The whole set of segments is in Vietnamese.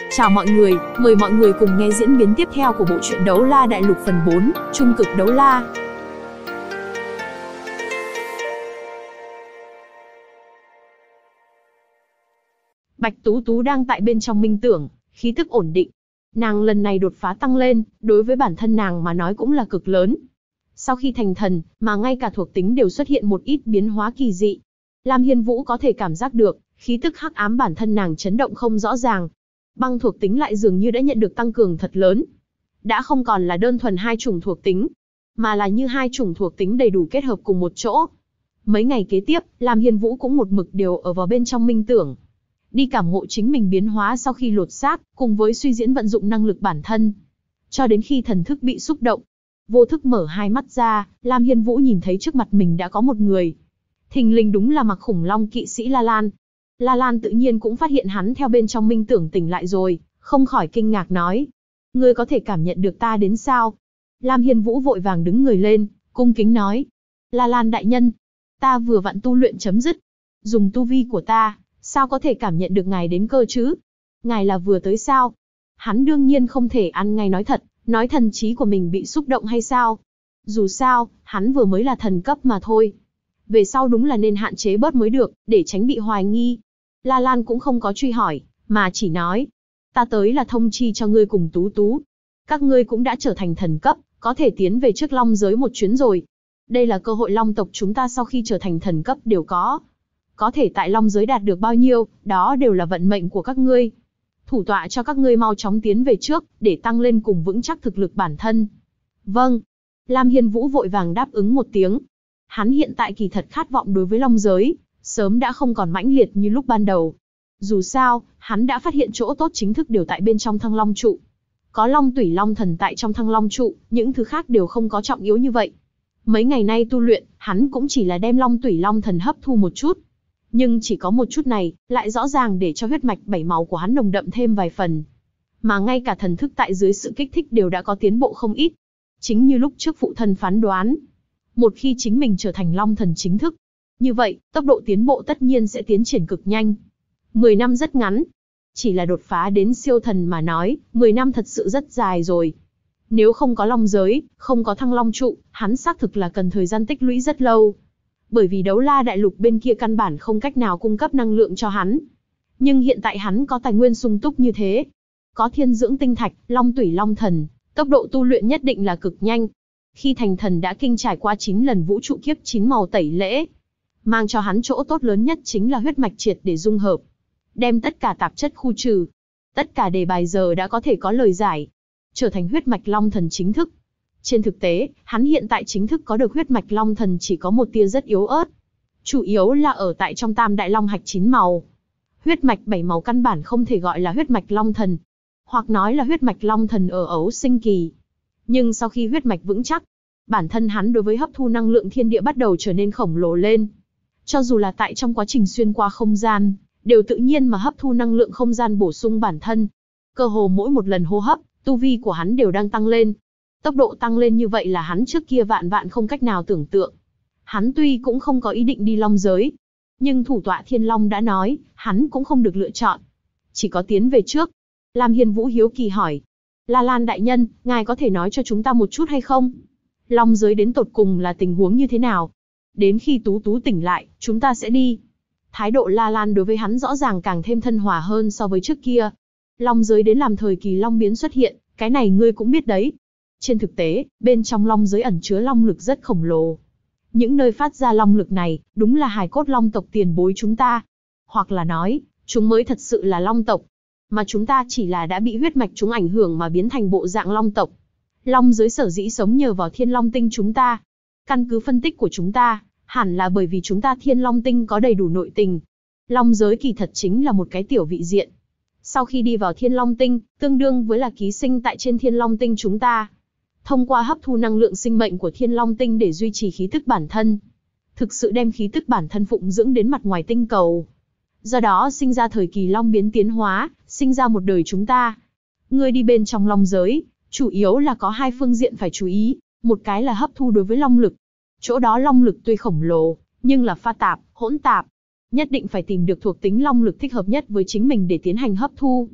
Chào mọi người, mời mọi người cùng nghe diễn biến tiếp theo của bộ truyện Đấu La Đại Lục phần 4, Trung cực đấu la. Bạch Tú Tú đang tại bên trong minh tưởng, khí tức ổn định. Nàng lần này đột phá tăng lên, đối với bản thân nàng mà nói cũng là cực lớn. Sau khi thành thần, mà ngay cả thuộc tính đều xuất hiện một ít biến hóa kỳ dị. Lam Hiên Vũ có thể cảm giác được, khí tức hắc ám bản thân nàng chấn động không rõ ràng. Băng thuộc tính lại dường như đã nhận được tăng cường thật lớn. Đã không còn là đơn thuần hai chủng thuộc tính, mà là như hai chủng thuộc tính đầy đủ kết hợp cùng một chỗ. Mấy ngày kế tiếp, Lam Hiên Vũ cũng một mực đều ở vào bên trong minh tưởng. Đi cảm ngộ chính mình biến hóa sau khi lột xác, cùng với suy diễn vận dụng năng lực bản thân. Cho đến khi thần thức bị xúc động, vô thức mở hai mắt ra, Lam Hiên Vũ nhìn thấy trước mặt mình đã có một người. Thình lình đúng là mặc khủng long kỵ sĩ La Lan. La Lan tự nhiên cũng phát hiện hắn theo bên trong minh tưởng tỉnh lại rồi, không khỏi kinh ngạc nói. Ngươi có thể cảm nhận được ta đến sao? Lam Hiên Vũ vội vàng đứng người lên, cung kính nói. La Lan đại nhân, ta vừa vặn tu luyện chấm dứt. Dùng tu vi của ta, sao có thể cảm nhận được ngài đến cơ chứ? Ngài là vừa tới sao? Hắn đương nhiên không thể ăn ngay nói thật, nói thần trí của mình bị xúc động hay sao? Dù sao, hắn vừa mới là thần cấp mà thôi. Về sau đúng là nên hạn chế bớt mới được, để tránh bị hoài nghi. La Lan cũng không có truy hỏi, mà chỉ nói. Ta tới là thông chi cho ngươi cùng Tú Tú. Các ngươi cũng đã trở thành thần cấp, có thể tiến về trước Long giới một chuyến rồi. Đây là cơ hội Long tộc chúng ta sau khi trở thành thần cấp đều có. Có thể tại Long giới đạt được bao nhiêu, đó đều là vận mệnh của các ngươi. Thủ tọa cho các ngươi mau chóng tiến về trước, để tăng lên cùng vững chắc thực lực bản thân. Vâng. Lam Hiên Vũ vội vàng đáp ứng một tiếng. Hắn hiện tại kỳ thật khát vọng đối với Long giới, sớm đã không còn mãnh liệt như lúc ban đầu. Dù sao, hắn đã phát hiện chỗ tốt chính thức đều tại bên trong Thăng Long trụ. Có Long Tủy Long Thần tại trong Thăng Long trụ, những thứ khác đều không có trọng yếu như vậy. Mấy ngày nay tu luyện, hắn cũng chỉ là đem Long Tủy Long Thần hấp thu một chút. Nhưng chỉ có một chút này, lại rõ ràng để cho huyết mạch bảy màu của hắn nồng đậm thêm vài phần. Mà ngay cả thần thức tại dưới sự kích thích đều đã có tiến bộ không ít. Chính như lúc trước phụ thân phán đoán. Một khi chính mình trở thành Long Thần chính thức, như vậy, tốc độ tiến bộ tất nhiên sẽ tiến triển cực nhanh. 10 năm rất ngắn. Chỉ là đột phá đến siêu thần mà nói, 10 năm thật sự rất dài rồi. Nếu không có Long giới, không có Thăng Long trụ, hắn xác thực là cần thời gian tích lũy rất lâu. Bởi vì Đấu La Đại Lục bên kia căn bản không cách nào cung cấp năng lượng cho hắn. Nhưng hiện tại hắn có tài nguyên sung túc như thế. Có thiên dưỡng tinh thạch, Long Tủy Long Thần, tốc độ tu luyện nhất định là cực nhanh. Khi thành thần đã kinh trải qua 9 lần vũ trụ kiếp 9 màu tẩy lễ. Mang cho hắn chỗ tốt lớn nhất chính là huyết mạch triệt để dung hợp. Đem tất cả tạp chất khu trừ. Tất cả đề bài giờ đã có thể có lời giải. Trở thành huyết mạch Long Thần chính thức. Trên thực tế, hắn hiện tại chính thức có được huyết mạch Long Thần chỉ có một tia rất yếu ớt. Chủ yếu là ở tại trong Tam Đại Long Hạch 9 màu. Huyết mạch 7 màu căn bản không thể gọi là huyết mạch Long Thần. Hoặc nói là huyết mạch Long Thần ở ấu sinh kỳ. Nhưng sau khi huyết mạch vững chắc, bản thân hắn đối với hấp thu năng lượng thiên địa bắt đầu trở nên khổng lồ lên. Cho dù là tại trong quá trình xuyên qua không gian, đều tự nhiên mà hấp thu năng lượng không gian bổ sung bản thân. Cơ hồ mỗi một lần hô hấp, tu vi của hắn đều đang tăng lên. Tốc độ tăng lên như vậy là hắn trước kia vạn vạn không cách nào tưởng tượng. Hắn tuy cũng không có ý định đi Long giới, nhưng thủ tọa Thiên Long đã nói, hắn cũng không được lựa chọn. Chỉ có tiến về trước. Lam Hiên Vũ hiếu kỳ hỏi. La Lan đại nhân, ngài có thể nói cho chúng ta một chút hay không? Long giới đến tột cùng là tình huống như thế nào? Đến khi Tú Tú tỉnh lại, chúng ta sẽ đi. Thái độ La Lan đối với hắn rõ ràng càng thêm thân hòa hơn so với trước kia. Long giới đến làm thời kỳ Long biến xuất hiện, cái này ngươi cũng biết đấy. Trên thực tế, bên trong Long giới ẩn chứa Long lực rất khổng lồ. Những nơi phát ra Long lực này, đúng là hài cốt Long tộc tiền bối chúng ta. Hoặc là nói, chúng mới thật sự là Long tộc. Mà chúng ta chỉ là đã bị huyết mạch chúng ảnh hưởng mà biến thành bộ dạng Long tộc. Long giới sở dĩ sống nhờ vào Thiên Long tinh chúng ta. Căn cứ phân tích của chúng ta, hẳn là bởi vì chúng ta Thiên Long tinh có đầy đủ nội tình. Long giới kỳ thật chính là một cái tiểu vị diện. Sau khi đi vào Thiên Long tinh, tương đương với là ký sinh tại trên Thiên Long tinh chúng ta. Thông qua hấp thu năng lượng sinh mệnh của Thiên Long tinh để duy trì khí tức bản thân. Thực sự đem khí tức bản thân phụng dưỡng đến mặt ngoài tinh cầu. Do đó sinh ra thời kỳ Long biến tiến hóa, sinh ra một đời chúng ta. Ngươi đi bên trong Long giới, chủ yếu là có hai phương diện phải chú ý. Một cái là hấp thu đối với Long lực. Chỗ đó Long lực tuy khổng lồ, nhưng là pha tạp, hỗn tạp. Nhất định phải tìm được thuộc tính Long lực thích hợp nhất với chính mình để tiến hành hấp thu.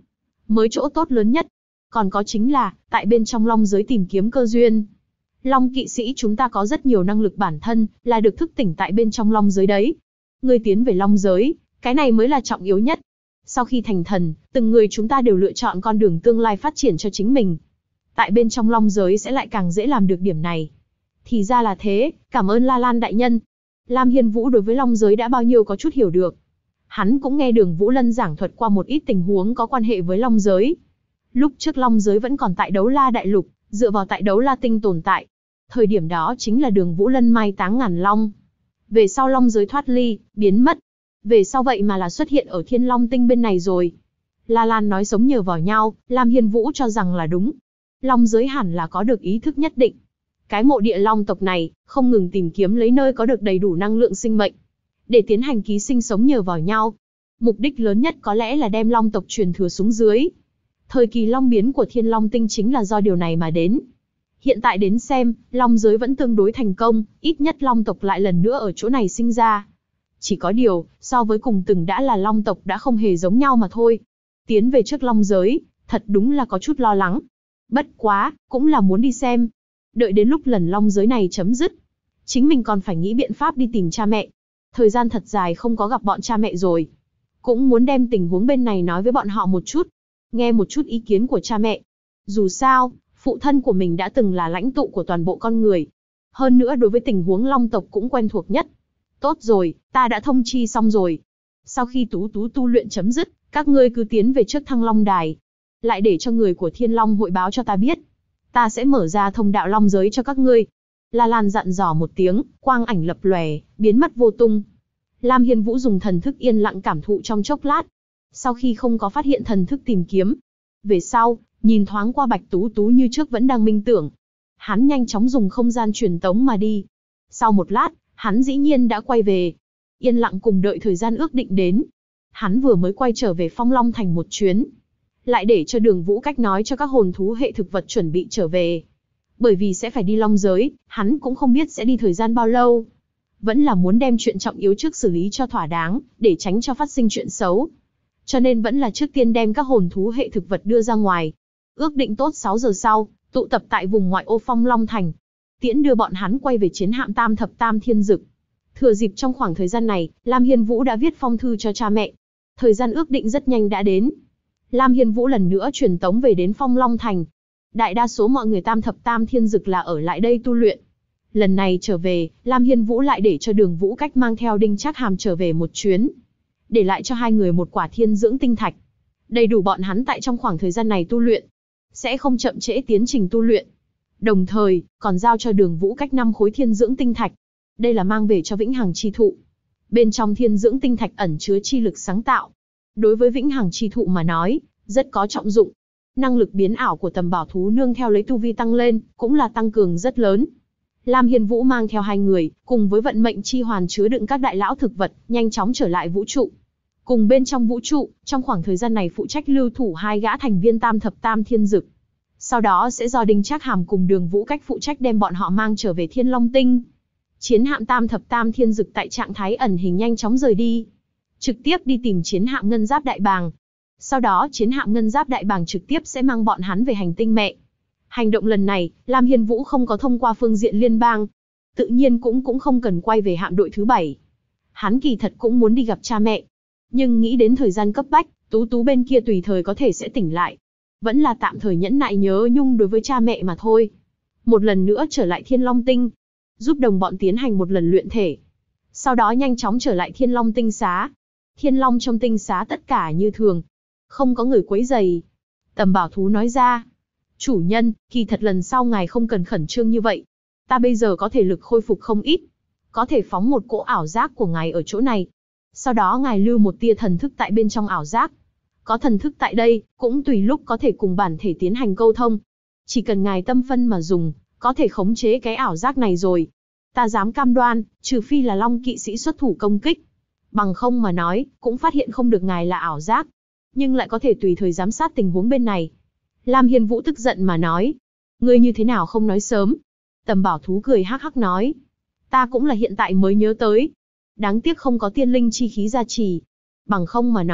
mới chỗ tốt lớn nhất. Còn có chính là, tại bên trong long giới tìm kiếm cơ duyên. Long kỵ sĩ chúng ta có rất nhiều năng lực bản thân, là được thức tỉnh tại bên trong long giới đấy. Ngươi tiến về long giới, cái này mới là trọng yếu nhất. Sau khi thành thần, từng người chúng ta đều lựa chọn con đường tương lai phát triển cho chính mình. Tại bên trong long giới sẽ lại càng dễ làm được điểm này. Thì ra là thế, cảm ơn La Lan đại nhân. Lam Hiên Vũ đối với long giới đã bao nhiêu có chút hiểu được. Hắn cũng nghe Đường Vũ Lân giảng thuật qua một ít tình huống có quan hệ với long giới. Lúc trước long giới vẫn còn tại Đấu La Đại Lục, dựa vào tại Đấu La Tinh tồn tại. Thời điểm đó chính là Đường Vũ Lân mai táng ngàn long. Về sau long giới thoát ly, biến mất. Về sau vậy mà là xuất hiện ở Thiên Long Tinh bên này rồi. La Lan nói sống nhờ vào nhau, Lam Hiên Vũ cho rằng là đúng. Long giới hẳn là có được ý thức nhất định. Cái mộ địa long tộc này, không ngừng tìm kiếm lấy nơi có được đầy đủ năng lượng sinh mệnh. Để tiến hành ký sinh sống nhờ vào nhau. Mục đích lớn nhất có lẽ là đem long tộc truyền thừa xuống dưới. Thời kỳ long biến của Thiên Long Tinh chính là do điều này mà đến. Hiện tại đến xem, long giới vẫn tương đối thành công, ít nhất long tộc lại lần nữa ở chỗ này sinh ra. Chỉ có điều, so với cùng từng đã là long tộc đã không hề giống nhau mà thôi. Tiến về trước long giới, thật đúng là có chút lo lắng. Bất quá, cũng là muốn đi xem. Đợi đến lúc lần long giới này chấm dứt, chính mình còn phải nghĩ biện pháp đi tìm cha mẹ. Thời gian thật dài không có gặp bọn cha mẹ rồi. Cũng muốn đem tình huống bên này nói với bọn họ một chút. Nghe một chút ý kiến của cha mẹ. Dù sao, phụ thân của mình đã từng là lãnh tụ của toàn bộ con người. Hơn nữa đối với tình huống long tộc cũng quen thuộc nhất. Tốt rồi, ta đã thông chi xong rồi. Sau khi Tú Tú tu luyện chấm dứt, các ngươi cứ tiến về trước Thăng Long Đài. Lại để cho người của Thiên Long hội báo cho ta biết. Ta sẽ mở ra thông đạo long giới cho các ngươi. La Lan dặn dò một tiếng, quang ảnh lập lòe, biến mất vô tung. Lam Hiên Vũ dùng thần thức yên lặng cảm thụ trong chốc lát. Sau khi không có phát hiện thần thức tìm kiếm, về sau, nhìn thoáng qua Bạch Tú Tú như trước vẫn đang minh tưởng. Hắn nhanh chóng dùng không gian truyền tống mà đi. Sau một lát, hắn dĩ nhiên đã quay về. Yên lặng cùng đợi thời gian ước định đến. Hắn vừa mới quay trở về Phong Long Thành một chuyến. Lại để cho Đường Vũ Cách nói cho các hồn thú hệ thực vật chuẩn bị trở về. Bởi vì sẽ phải đi long giới, hắn cũng không biết sẽ đi thời gian bao lâu. Vẫn là muốn đem chuyện trọng yếu trước xử lý cho thỏa đáng, để tránh cho phát sinh chuyện xấu. Cho nên vẫn là trước tiên đem các hồn thú hệ thực vật đưa ra ngoài. Ước định tốt 6 giờ sau, tụ tập tại vùng ngoại ô Phong Long Thành. Tiễn đưa bọn hắn quay về chiến hạm Tam Thập Tam Thiên Dực. Thừa dịp trong khoảng thời gian này, Lam Hiên Vũ đã viết phong thư cho cha mẹ. Thời gian ước định rất nhanh đã đến. Lam Hiên Vũ lần nữa truyền tống về đến Phong Long Thành. Đại đa số mọi người Tam Thập Tam Thiên Dực là ở lại đây tu luyện. Lần này trở về, Lam Hiên Vũ lại để cho Đường Vũ Cách mang theo Đinh Trác Hàm trở về một chuyến. Để lại cho hai người một quả thiên dưỡng tinh thạch. Đầy đủ bọn hắn tại trong khoảng thời gian này tu luyện. Sẽ không chậm trễ tiến trình tu luyện. Đồng thời, còn giao cho Đường Vũ Cách 5 khối thiên dưỡng tinh thạch. Đây là mang về cho Vĩnh Hằng Chi Thụ. Bên trong thiên dưỡng tinh thạch ẩn chứa chi lực sáng tạo. Đối với Vĩnh Hằng Chi Thụ mà nói, rất có trọng dụng. Năng lực biến ảo của tầm bảo thú nương theo lấy tu vi tăng lên, cũng là tăng cường rất lớn. Lam Hiên Vũ mang theo hai người, cùng với vận mệnh chi hoàn chứa đựng các đại lão thực vật, nhanh chóng trở lại vũ trụ. Cùng bên trong vũ trụ, trong khoảng thời gian này phụ trách lưu thủ hai gã thành viên Tam Thập Tam Thiên Dực. Sau đó sẽ do Đinh Trác Hàm cùng Đường Vũ Cách phụ trách đem bọn họ mang trở về Thiên Long Tinh. Chiến hạm Tam Thập Tam Thiên Dực tại trạng thái ẩn hình nhanh chóng rời đi. Trực tiếp đi tìm chiến hạm Ngân Giáp Đại Bàng. Sau đó chiến hạm Ngân Giáp Đại Bàng trực tiếp sẽ mang bọn hắn về hành tinh mẹ. Hành động lần này, Lam Hiên Vũ không có thông qua phương diện liên bang. Tự nhiên cũng không cần quay về hạm đội thứ 7. Hắn kỳ thật cũng muốn đi gặp cha mẹ. Nhưng nghĩ đến thời gian cấp bách, Tú Tú bên kia tùy thời có thể sẽ tỉnh lại. Vẫn là tạm thời nhẫn nại nhớ nhung đối với cha mẹ mà thôi. Một lần nữa trở lại Thiên Long Tinh. Giúp đồng bọn tiến hành một lần luyện thể. Sau đó nhanh chóng trở lại Thiên Long Tinh xá. Thiên Long trong tinh xá tất cả như thường. Không có người quấy rầy. Tầm bảo thú nói ra. Chủ nhân, kỳ thật lần sau ngài không cần khẩn trương như vậy. Ta bây giờ có thể lực khôi phục không ít. Có thể phóng một cỗ ảo giác của ngài ở chỗ này. Sau đó ngài lưu một tia thần thức tại bên trong ảo giác. Có thần thức tại đây, cũng tùy lúc có thể cùng bản thể tiến hành câu thông. Chỉ cần ngài tâm phân mà dùng, có thể khống chế cái ảo giác này rồi. Ta dám cam đoan, trừ phi là Long kỵ sĩ xuất thủ công kích. Bằng không mà nói, cũng phát hiện không được ngài là ảo giác. Nhưng lại có thể tùy thời giám sát tình huống bên này. Lam Hiên Vũ tức giận mà nói. Ngươi như thế nào không nói sớm? Tầm bảo thú cười hắc hắc nói. Ta cũng là hiện tại mới nhớ tới. Đáng tiếc không có tiên linh chi khí gia trì. Bằng không mà nói,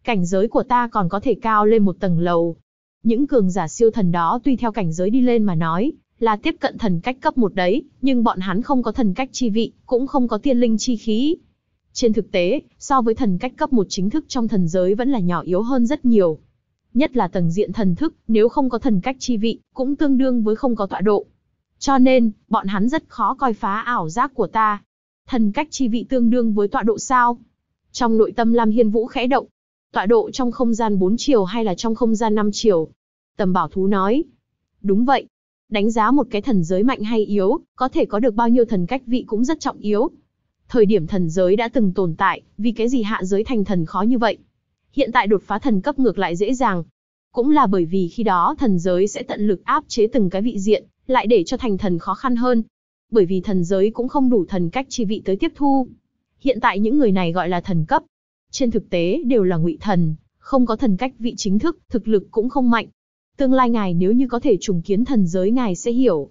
Cảnh giới của ta còn có thể cao lên một tầng lầu. Những cường giả siêu thần đó tuy theo cảnh giới đi lên mà nói, là tiếp cận thần cách cấp 1 đấy, nhưng bọn hắn không có thần cách chi vị, cũng không có tiên linh chi khí. Trên thực tế, so với thần cách cấp 1 chính thức trong thần giới vẫn là nhỏ yếu hơn rất nhiều. Nhất là tầng diện thần thức, nếu không có thần cách chi vị, cũng tương đương với không có tọa độ. Cho nên, bọn hắn rất khó coi phá ảo giác của ta. Thần cách chi vị tương đương với tọa độ sao? Trong nội tâm Lam Hiên Vũ khẽ động. Tọa độ trong không gian 4 chiều hay là trong không gian 5 chiều? Tầm Bảo Thú nói. Đúng vậy. Đánh giá một cái thần giới mạnh hay yếu, có thể có được bao nhiêu thần cách vị cũng rất trọng yếu. Thời điểm thần giới đã từng tồn tại, vì cái gì hạ giới thành thần khó như vậy? Hiện tại đột phá thần cấp ngược lại dễ dàng. Cũng là bởi vì khi đó thần giới sẽ tận lực áp chế từng cái vị diện, lại để cho thành thần khó khăn hơn. Bởi vì thần giới cũng không đủ thần cách chi vị tới tiếp thu. Hiện tại những người này gọi là thần cấp. Trên thực tế đều là ngụy thần, không có thần cách vị chính thức, thực lực cũng không mạnh. Tương lai ngài nếu như có thể trùng kiến thần giới ngài sẽ hiểu.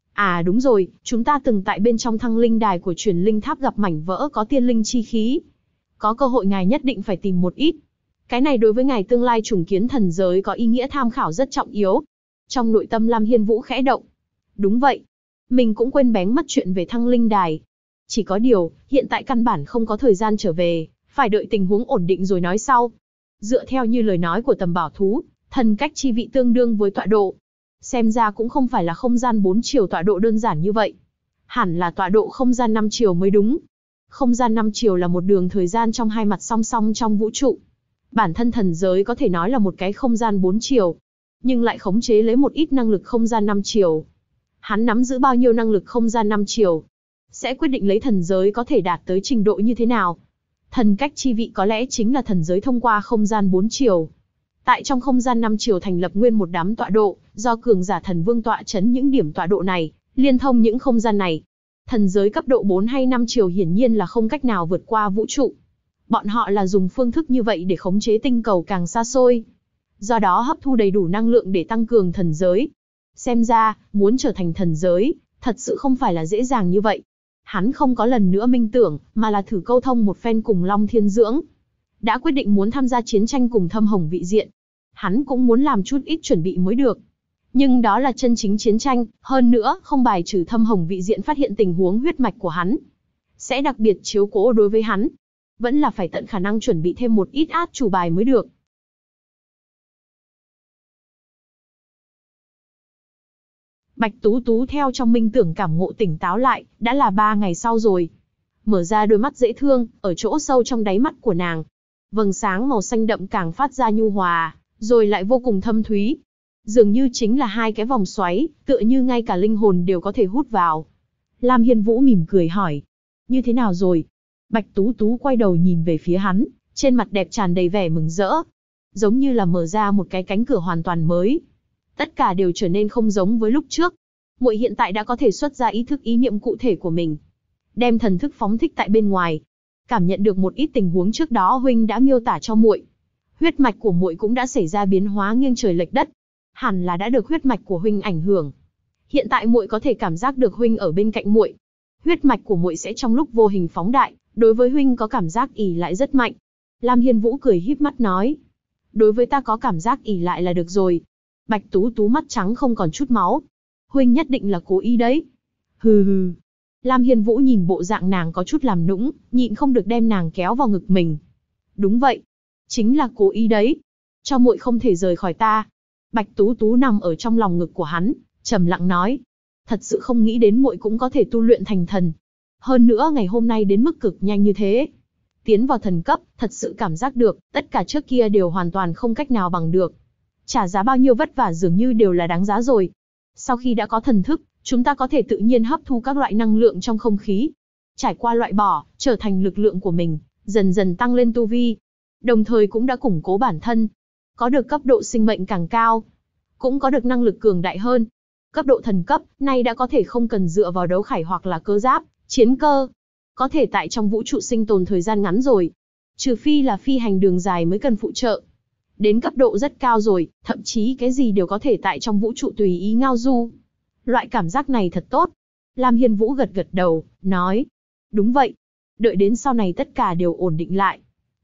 À đúng rồi, chúng ta từng tại bên trong thăng linh đài của truyền linh tháp gặp mảnh vỡ có tiên linh chi khí. Có cơ hội ngài nhất định phải tìm một ít. Cái này đối với ngài tương lai trùng kiến thần giới có ý nghĩa tham khảo rất trọng yếu. Trong nội tâm Lam Hiên Vũ khẽ động. Đúng vậy. Mình cũng quên bén mất chuyện về thăng linh đài. Chỉ có điều, hiện tại căn bản không có thời gian trở về, phải đợi tình huống ổn định rồi nói sau. Dựa theo như lời nói của Tầm Bảo Thú, thần cách chi vị tương đương với tọa độ. Xem ra cũng không phải là không gian 4 chiều tọa độ đơn giản như vậy. Hẳn là tọa độ không gian 5 chiều mới đúng. Không gian 5 chiều là một đường thời gian trong hai mặt song song trong vũ trụ. Bản thân thần giới có thể nói là một cái không gian 4 chiều, nhưng lại khống chế lấy một ít năng lực không gian 5 chiều. Hắn nắm giữ bao nhiêu năng lực không gian 5 chiều, sẽ quyết định lấy thần giới có thể đạt tới trình độ như thế nào. Thần cách chi vị có lẽ chính là thần giới thông qua không gian 4 chiều. Tại trong không gian 5 chiều thành lập nguyên một đám tọa độ, do cường giả thần vương tọa chấn những điểm tọa độ này, liên thông những không gian này. Thần giới cấp độ 4 hay 5 chiều hiển nhiên là không cách nào vượt qua vũ trụ. Bọn họ là dùng phương thức như vậy để khống chế tinh cầu càng xa xôi. Do đó hấp thu đầy đủ năng lượng để tăng cường thần giới. Xem ra, muốn trở thành thần giới, thật sự không phải là dễ dàng như vậy. Hắn không có lần nữa minh tưởng, mà là thử câu thông một phen cùng Long Thiên Dưỡng. Đã quyết định muốn tham gia chiến tranh cùng Thâm Hồng vị diện. Hắn cũng muốn làm chút ít chuẩn bị mới được. Nhưng đó là chân chính chiến tranh, hơn nữa không bài trừ Thâm Hồng vị diện phát hiện tình huống huyết mạch của hắn. Sẽ đặc biệt chiếu cố đối với hắn. Vẫn là phải tận khả năng chuẩn bị thêm một ít át chủ bài mới được. Bạch Tú Tú theo trong minh tưởng cảm ngộ tỉnh táo lại, đã là 3 ngày sau rồi. Mở ra đôi mắt dễ thương, ở chỗ sâu trong đáy mắt của nàng. Vầng sáng màu xanh đậm càng phát ra nhu hòa, rồi lại vô cùng thâm thúy. Dường như chính là hai cái vòng xoáy, tựa như ngay cả linh hồn đều có thể hút vào. Lam Hiên Vũ mỉm cười hỏi. Như thế nào rồi? Bạch Tú Tú quay đầu nhìn về phía hắn, trên mặt đẹp tràn đầy vẻ mừng rỡ. Giống như là mở ra một cái cánh cửa hoàn toàn mới. Tất cả đều trở nên không giống với lúc trước. Muội hiện tại đã có thể xuất ra ý thức ý niệm cụ thể của mình. Đem thần thức phóng thích tại bên ngoài. Cảm nhận được một ít tình huống trước đó huynh đã miêu tả cho muội. Huyết mạch của muội cũng đã xảy ra biến hóa nghiêng trời lệch đất. Hẳn là đã được huyết mạch của huynh ảnh hưởng. Hiện tại muội có thể cảm giác được huynh ở bên cạnh muội. Huyết mạch của muội sẽ trong lúc vô hình phóng đại, đối với huynh có cảm giác ỷ lại rất mạnh. Lam Hiên Vũ cười híp mắt nói. Đối với ta có cảm giác ỷ lại là được rồi. Bạch Tú Tú mắt trắng không còn chút máu. Huynh nhất định là cố ý đấy. Hừ hừ. Lam Hiên Vũ nhìn bộ dạng nàng có chút làm nũng, nhịn không được đem nàng kéo vào ngực mình. Đúng vậy. Chính là cố ý đấy. Cho muội không thể rời khỏi ta. Bạch Tú Tú nằm ở trong lòng ngực của hắn, trầm lặng nói. Thật sự không nghĩ đến muội cũng có thể tu luyện thành thần. Hơn nữa ngày hôm nay đến mức cực nhanh như thế. Tiến vào thần cấp, thật sự cảm giác được, tất cả trước kia đều hoàn toàn không cách nào bằng được. Trả giá bao nhiêu vất vả dường như đều là đáng giá rồi. Sau khi đã có thần thức, chúng ta có thể tự nhiên hấp thu các loại năng lượng trong không khí. Trải qua loại bỏ, trở thành lực lượng của mình, dần dần tăng lên tu vi. Đồng thời cũng đã củng cố bản thân. Có được cấp độ sinh mệnh càng cao. Cũng có được năng lực cường đại hơn. Cấp độ thần cấp, nay đã có thể không cần dựa vào đấu khải hoặc là cơ giáp, chiến cơ. Có thể tại trong vũ trụ sinh tồn thời gian ngắn rồi. Trừ phi là phi hành đường dài mới cần phụ trợ. Đến cấp độ rất cao rồi, thậm chí cái gì đều có thể tại trong vũ trụ tùy ý ngao du. Loại cảm giác này thật tốt. Lam Hiên Vũ gật gật đầu, nói. Đúng vậy. Đợi đến sau này tất cả đều ổn định lại.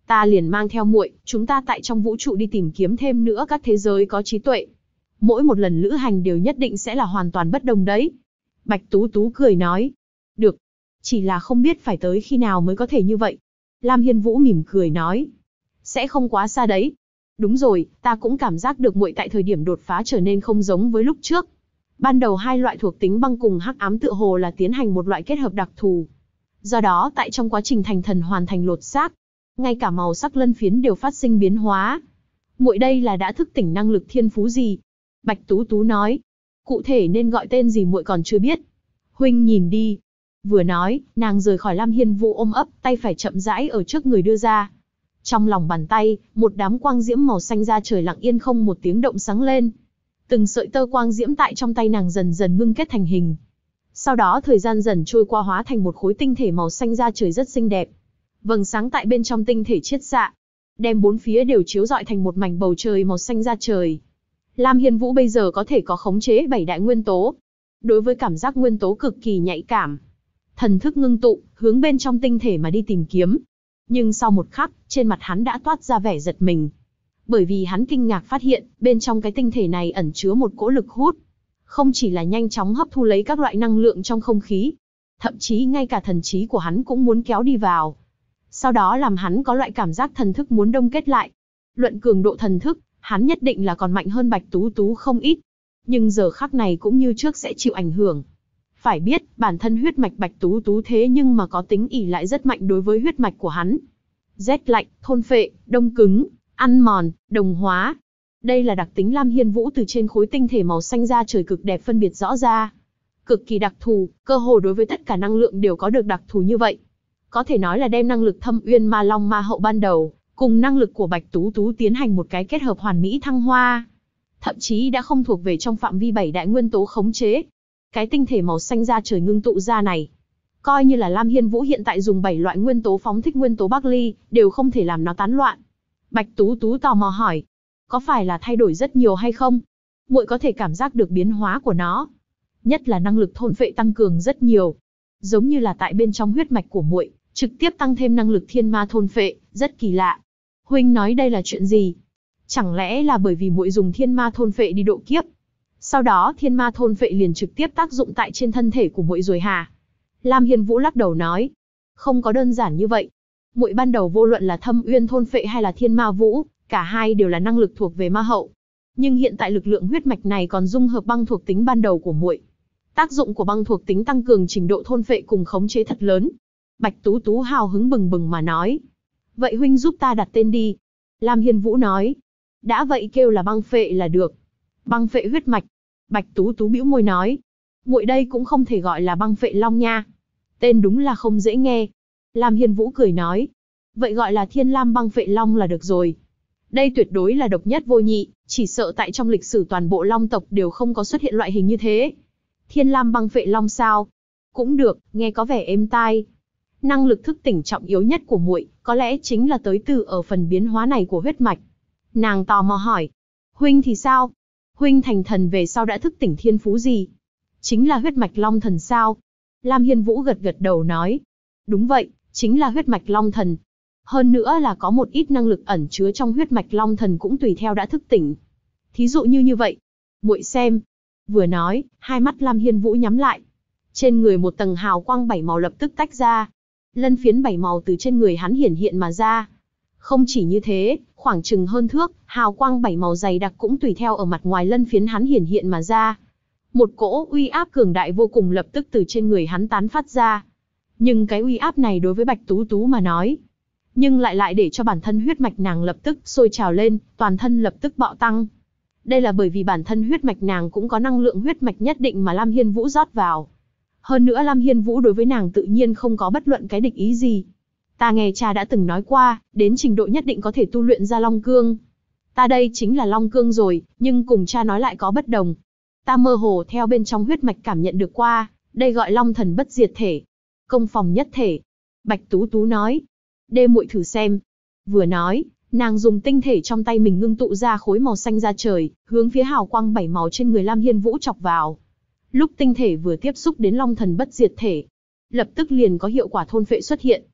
Ta liền mang theo muội, chúng ta tại trong vũ trụ đi tìm kiếm thêm nữa các thế giới có trí tuệ. Mỗi một lần lữ hành đều nhất định sẽ là hoàn toàn bất đồng đấy. Bạch Tú Tú cười nói. Được. Chỉ là không biết phải tới khi nào mới có thể như vậy. Lam Hiên Vũ mỉm cười nói. Sẽ không quá xa đấy. Đúng rồi, ta cũng cảm giác được muội tại thời điểm đột phá trở nên không giống với lúc trước. Ban đầu hai loại thuộc tính băng cùng hắc ám tựa hồ là tiến hành một loại kết hợp đặc thù. Do đó tại trong quá trình thành thần hoàn thành lột xác, ngay cả màu sắc lân phiến đều phát sinh biến hóa. Muội đây là đã thức tỉnh năng lực thiên phú gì? Bạch Tú Tú nói. Cụ thể nên gọi tên gì muội còn chưa biết. Huynh nhìn đi. Vừa nói, nàng rời khỏi Lam Hiên Vũ ôm ấp, tay phải chậm rãi ở trước người đưa ra. Trong lòng bàn tay, một đám quang diễm màu xanh da trời lặng yên không một tiếng động sáng lên. Từng sợi tơ quang diễm tại trong tay nàng dần dần ngưng kết thành hình. Sau đó thời gian dần trôi qua hóa thành một khối tinh thể màu xanh da trời rất xinh đẹp. Vầng sáng tại bên trong tinh thể chiết xạ, đem bốn phía đều chiếu rọi thành một mảnh bầu trời màu xanh da trời. Lam Hiên Vũ bây giờ có thể có khống chế 7 đại nguyên tố. Đối với cảm giác nguyên tố cực kỳ nhạy cảm. Thần thức ngưng tụ, hướng bên trong tinh thể mà đi tìm kiếm. Nhưng sau một khắc, trên mặt hắn đã toát ra vẻ giật mình. Bởi vì hắn kinh ngạc phát hiện, bên trong cái tinh thể này ẩn chứa một cỗ lực hút. Không chỉ là nhanh chóng hấp thu lấy các loại năng lượng trong không khí, thậm chí ngay cả thần trí của hắn cũng muốn kéo đi vào. Sau đó làm hắn có loại cảm giác thần thức muốn đông kết lại. Luận cường độ thần thức, hắn nhất định là còn mạnh hơn Bạch Tú Tú không ít. Nhưng giờ khắc này cũng như trước sẽ chịu ảnh hưởng. Phải biết, bản thân huyết mạch Bạch Tú Tú thế nhưng mà có tính ỷ lại rất mạnh đối với huyết mạch của hắn. Rét lạnh, thôn phệ, đông cứng, ăn mòn, đồng hóa. Đây là đặc tính Lam Hiên Vũ từ trên khối tinh thể màu xanh da trời cực đẹp phân biệt rõ ra. Cực kỳ đặc thù, cơ hồ đối với tất cả năng lượng đều có được đặc thù như vậy. Có thể nói là đem năng lực Thâm Uyên Ma Long Ma Hậu ban đầu, cùng năng lực của Bạch Tú Tú tiến hành một cái kết hợp hoàn mỹ thăng hoa. Thậm chí đã không thuộc về trong phạm vi 7 đại nguyên tố khống chế. Cái tinh thể màu xanh da trời ngưng tụ ra này, coi như là Lam Hiên Vũ hiện tại dùng 7 loại nguyên tố phóng thích nguyên tố Bắc Ly, đều không thể làm nó tán loạn. Bạch Tú Tú tò mò hỏi, có phải là thay đổi rất nhiều hay không? Muội có thể cảm giác được biến hóa của nó. Nhất là năng lực thôn phệ tăng cường rất nhiều. Giống như là tại bên trong huyết mạch của muội, trực tiếp tăng thêm năng lực thiên ma thôn phệ, rất kỳ lạ. Huynh nói đây là chuyện gì? Chẳng lẽ là bởi vì muội dùng thiên ma thôn phệ đi độ kiếp? Sau đó thiên ma thôn phệ liền trực tiếp tác dụng tại trên thân thể của muội rồi hả? Lam Hiên Vũ lắc đầu nói, không có đơn giản như vậy. Muội ban đầu vô luận là Thâm Uyên thôn phệ hay là Thiên Ma Vũ, cả hai đều là năng lực thuộc về ma hậu. Nhưng hiện tại lực lượng huyết mạch này còn dung hợp băng thuộc tính ban đầu của muội. Tác dụng của băng thuộc tính tăng cường trình độ thôn phệ cùng khống chế thật lớn. Bạch Tú Tú hào hứng bừng bừng mà nói. Vậy huynh giúp ta đặt tên đi. Lam Hiên Vũ nói. Đã vậy kêu là băng phệ là được. Băng phệ huyết mạch. Bạch Tú Tú bĩu môi nói. Muội đây cũng không thể gọi là băng phệ long nha. Tên đúng là không dễ nghe. Lam Hiên Vũ cười nói. Vậy gọi là Thiên Lam băng phệ long là được rồi. Đây tuyệt đối là độc nhất vô nhị, chỉ sợ tại trong lịch sử toàn bộ long tộc đều không có xuất hiện loại hình như thế. Thiên Lam băng phệ long sao? Cũng được, nghe có vẻ êm tai. Năng lực thức tỉnh trọng yếu nhất của muội, có lẽ chính là tới từ ở phần biến hóa này của huyết mạch. Nàng tò mò hỏi. Huynh thì sao? Huynh thành thần về sau đã thức tỉnh thiên phú gì? Chính là huyết mạch long thần sao? Lam Hiên Vũ gật gật đầu nói. Đúng vậy, chính là huyết mạch long thần. Hơn nữa là có một ít năng lực ẩn chứa trong huyết mạch long thần cũng tùy theo đã thức tỉnh. Thí dụ như vậy. Muội xem. Vừa nói, hai mắt Lam Hiên Vũ nhắm lại. Trên người một tầng hào quang 7 màu lập tức tách ra. Lân phiến 7 màu từ trên người hắn hiển hiện mà ra. Không chỉ như thế, khoảng chừng hơn thước, hào quang 7 màu dày đặc cũng tùy theo ở mặt ngoài lân phiến hắn hiển hiện mà ra. Một cỗ uy áp cường đại vô cùng lập tức từ trên người hắn tán phát ra. Nhưng cái uy áp này đối với Bạch Tú Tú mà nói, nhưng lại để cho bản thân huyết mạch nàng lập tức sôi trào lên, toàn thân lập tức bạo tăng. Đây là bởi vì bản thân huyết mạch nàng cũng có năng lượng huyết mạch nhất định mà Lam Hiên Vũ rót vào. Hơn nữa Lam Hiên Vũ đối với nàng tự nhiên không có bất luận cái địch ý gì. Ta nghe cha đã từng nói qua, đến trình độ nhất định có thể tu luyện ra Long Cương. Ta đây chính là Long Cương rồi, nhưng cùng cha nói lại có bất đồng. Ta mơ hồ theo bên trong huyết mạch cảm nhận được qua, đây gọi Long Thần bất diệt thể. Công phòng nhất thể. Bạch Tú Tú nói. Đê muội thử xem. Vừa nói, nàng dùng tinh thể trong tay mình ngưng tụ ra khối màu xanh da trời, hướng phía hào quang 7 màu trên người Lam Hiên Vũ chọc vào. Lúc tinh thể vừa tiếp xúc đến Long Thần bất diệt thể, lập tức liền có hiệu quả thôn phệ xuất hiện.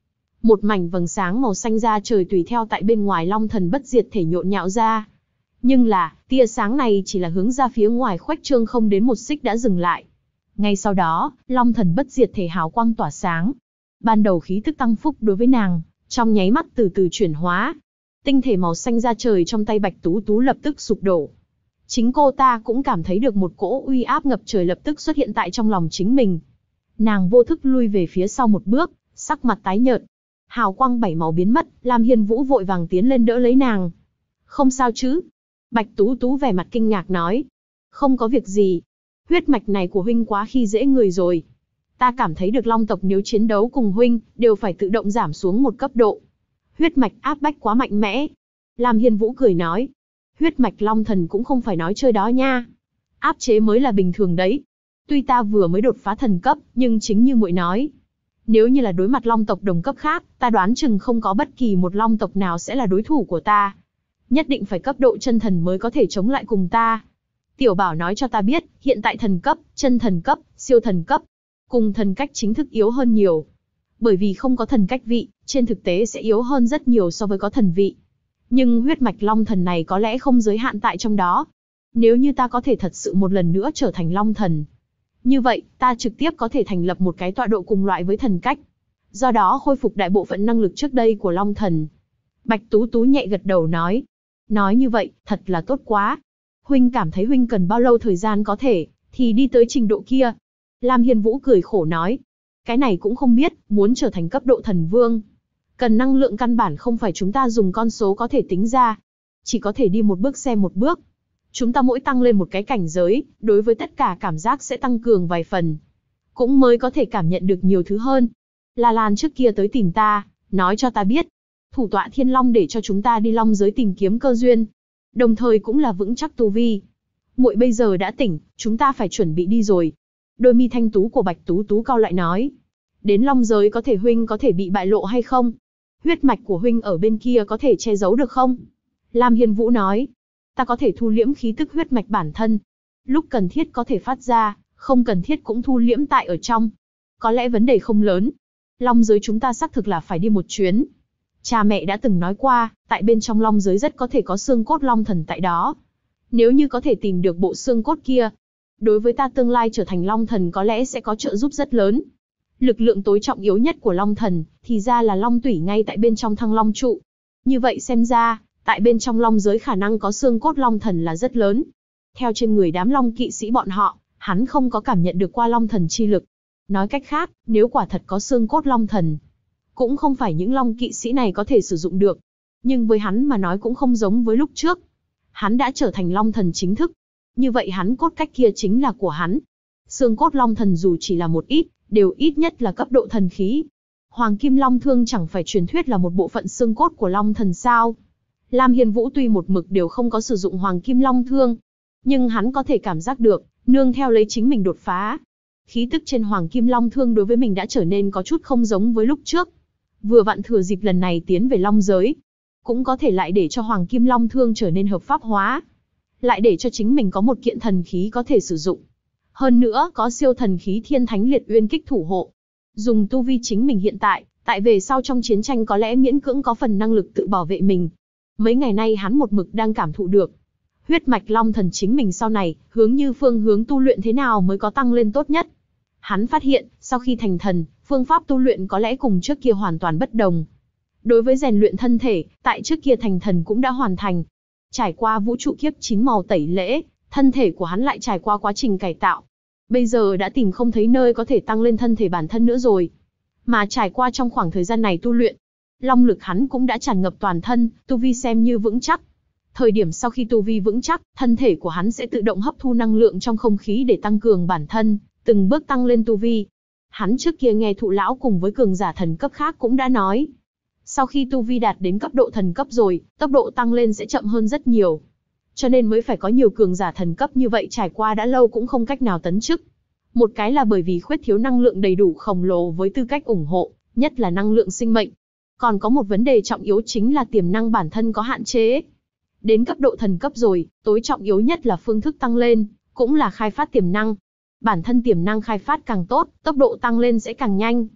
Một mảnh vầng sáng màu xanh da trời tùy theo tại bên ngoài Long Thần bất diệt thể nhộn nhạo ra. Nhưng là, tia sáng này chỉ là hướng ra phía ngoài khuếch trương không đến một xích đã dừng lại. Ngay sau đó, Long Thần bất diệt thể hào quang tỏa sáng. Ban đầu khí tức tăng phúc đối với nàng, trong nháy mắt từ từ chuyển hóa. Tinh thể màu xanh da trời trong tay Bạch Tú Tú lập tức sụp đổ. Chính cô ta cũng cảm thấy được một cỗ uy áp ngập trời lập tức xuất hiện tại trong lòng chính mình. Nàng vô thức lui về phía sau một bước, sắc mặt tái nhợt. Hào quang bảy màu biến mất, Lam Hiên Vũ vội vàng tiến lên đỡ lấy nàng. Không sao chứ? Bạch Tú Tú vẻ mặt kinh ngạc nói. Không có việc gì. Huyết mạch này của huynh quá khi dễ người rồi. Ta cảm thấy được Long tộc nếu chiến đấu cùng huynh, đều phải tự động giảm xuống một cấp độ. Huyết mạch áp bách quá mạnh mẽ. Lam Hiên Vũ cười nói. Huyết mạch Long thần cũng không phải nói chơi đó nha. Áp chế mới là bình thường đấy. Tuy ta vừa mới đột phá thần cấp, nhưng chính như muội nói. Nếu như là đối mặt Long tộc đồng cấp khác, ta đoán chừng không có bất kỳ một Long tộc nào sẽ là đối thủ của ta. Nhất định phải cấp độ chân thần mới có thể chống lại cùng ta. Tiểu Bảo nói cho ta biết, hiện tại thần cấp, chân thần cấp, siêu thần cấp, cùng thần cách chính thức yếu hơn nhiều. Bởi vì không có thần cách vị, trên thực tế sẽ yếu hơn rất nhiều so với có thần vị. Nhưng huyết mạch Long thần này có lẽ không giới hạn tại trong đó. Nếu như ta có thể thật sự một lần nữa trở thành Long thần, như vậy, ta trực tiếp có thể thành lập một cái tọa độ cùng loại với thần cách. Do đó khôi phục đại bộ phận năng lực trước đây của Long thần. Bạch Tú Tú nhẹ gật đầu nói. Nói như vậy, thật là tốt quá. Huynh cảm thấy huynh cần bao lâu thời gian có thể, thì đi tới trình độ kia. Lam Hiên Vũ cười khổ nói. Cái này cũng không biết, muốn trở thành cấp độ thần vương. Cần năng lượng căn bản không phải chúng ta dùng con số có thể tính ra. Chỉ có thể đi một bước xem một bước. Chúng ta mỗi tăng lên một cái cảnh giới, đối với tất cả cảm giác sẽ tăng cường vài phần. Cũng mới có thể cảm nhận được nhiều thứ hơn. La Lan trước kia tới tìm ta, nói cho ta biết. Thủ tọa Thiên Long để cho chúng ta đi Long giới tìm kiếm cơ duyên. Đồng thời cũng là vững chắc tu vi. Muội bây giờ đã tỉnh, chúng ta phải chuẩn bị đi rồi. Đôi mi thanh tú của Bạch Tú Tú cau lại nói. Đến Long giới có thể huynh có thể bị bại lộ hay không? Huyết mạch của huynh ở bên kia có thể che giấu được không? Lam Hiên Vũ nói. Ta có thể thu liễm khí tức huyết mạch bản thân. Lúc cần thiết có thể phát ra, không cần thiết cũng thu liễm tại ở trong. Có lẽ vấn đề không lớn. Long giới chúng ta xác thực là phải đi một chuyến. Cha mẹ đã từng nói qua, tại bên trong Long giới rất có thể có xương cốt Long thần tại đó. Nếu như có thể tìm được bộ xương cốt kia, đối với ta tương lai trở thành Long thần có lẽ sẽ có trợ giúp rất lớn. Lực lượng tối trọng yếu nhất của Long thần, thì ra là Long tủy ngay tại bên trong Thăng Long trụ. Như vậy xem ra, tại bên trong Long giới khả năng có xương cốt Long thần là rất lớn. Theo trên người đám Long kỵ sĩ bọn họ, hắn không có cảm nhận được qua Long thần chi lực. Nói cách khác, nếu quả thật có xương cốt Long thần, cũng không phải những Long kỵ sĩ này có thể sử dụng được. Nhưng với hắn mà nói cũng không giống với lúc trước. Hắn đã trở thành Long thần chính thức. Như vậy hắn cốt cách kia chính là của hắn. Xương cốt Long thần dù chỉ là một ít, đều ít nhất là cấp độ thần khí. Hoàng Kim Long Thương chẳng phải truyền thuyết là một bộ phận xương cốt của Long thần sao? Lam Hiên Vũ tuy một mực đều không có sử dụng Hoàng Kim Long Thương, nhưng hắn có thể cảm giác được, nương theo lấy chính mình đột phá. Khí tức trên Hoàng Kim Long Thương đối với mình đã trở nên có chút không giống với lúc trước. Vừa vặn thừa dịp lần này tiến về Long giới, cũng có thể lại để cho Hoàng Kim Long Thương trở nên hợp pháp hóa. Lại để cho chính mình có một kiện thần khí có thể sử dụng. Hơn nữa có siêu thần khí Thiên Thánh Liệt Uyên Kích thủ hộ. Dùng tu vi chính mình hiện tại về sau trong chiến tranh có lẽ miễn cưỡng có phần năng lực tự bảo vệ mình. Mấy ngày nay hắn một mực đang cảm thụ được. Huyết mạch Long thần chính mình sau này, hướng như phương hướng tu luyện thế nào mới có tăng lên tốt nhất. Hắn phát hiện, sau khi thành thần, phương pháp tu luyện có lẽ cùng trước kia hoàn toàn bất đồng. Đối với rèn luyện thân thể, tại trước kia thành thần cũng đã hoàn thành. Trải qua vũ trụ kiếp 9 màu tẩy lễ, thân thể của hắn lại trải qua quá trình cải tạo. Bây giờ đã tìm không thấy nơi có thể tăng lên thân thể bản thân nữa rồi. Mà trải qua trong khoảng thời gian này tu luyện, long lực hắn cũng đã tràn ngập toàn thân, tu vi xem như vững chắc. Thời điểm sau khi tu vi vững chắc, thân thể của hắn sẽ tự động hấp thu năng lượng trong không khí để tăng cường bản thân, từng bước tăng lên tu vi. Hắn trước kia nghe thụ lão cùng với cường giả thần cấp khác cũng đã nói. Sau khi tu vi đạt đến cấp độ thần cấp rồi, tốc độ tăng lên sẽ chậm hơn rất nhiều. Cho nên mới phải có nhiều cường giả thần cấp như vậy trải qua đã lâu cũng không cách nào tấn chức. Một cái là bởi vì khuyết thiếu năng lượng đầy đủ khổng lồ với tư cách ủng hộ, nhất là năng lượng sinh mệnh. Còn có một vấn đề trọng yếu chính là tiềm năng bản thân có hạn chế. Đến cấp độ thần cấp rồi, tối trọng yếu nhất là phương thức tăng lên, cũng là khai phát tiềm năng. Bản thân tiềm năng khai phát càng tốt, tốc độ tăng lên sẽ càng nhanh.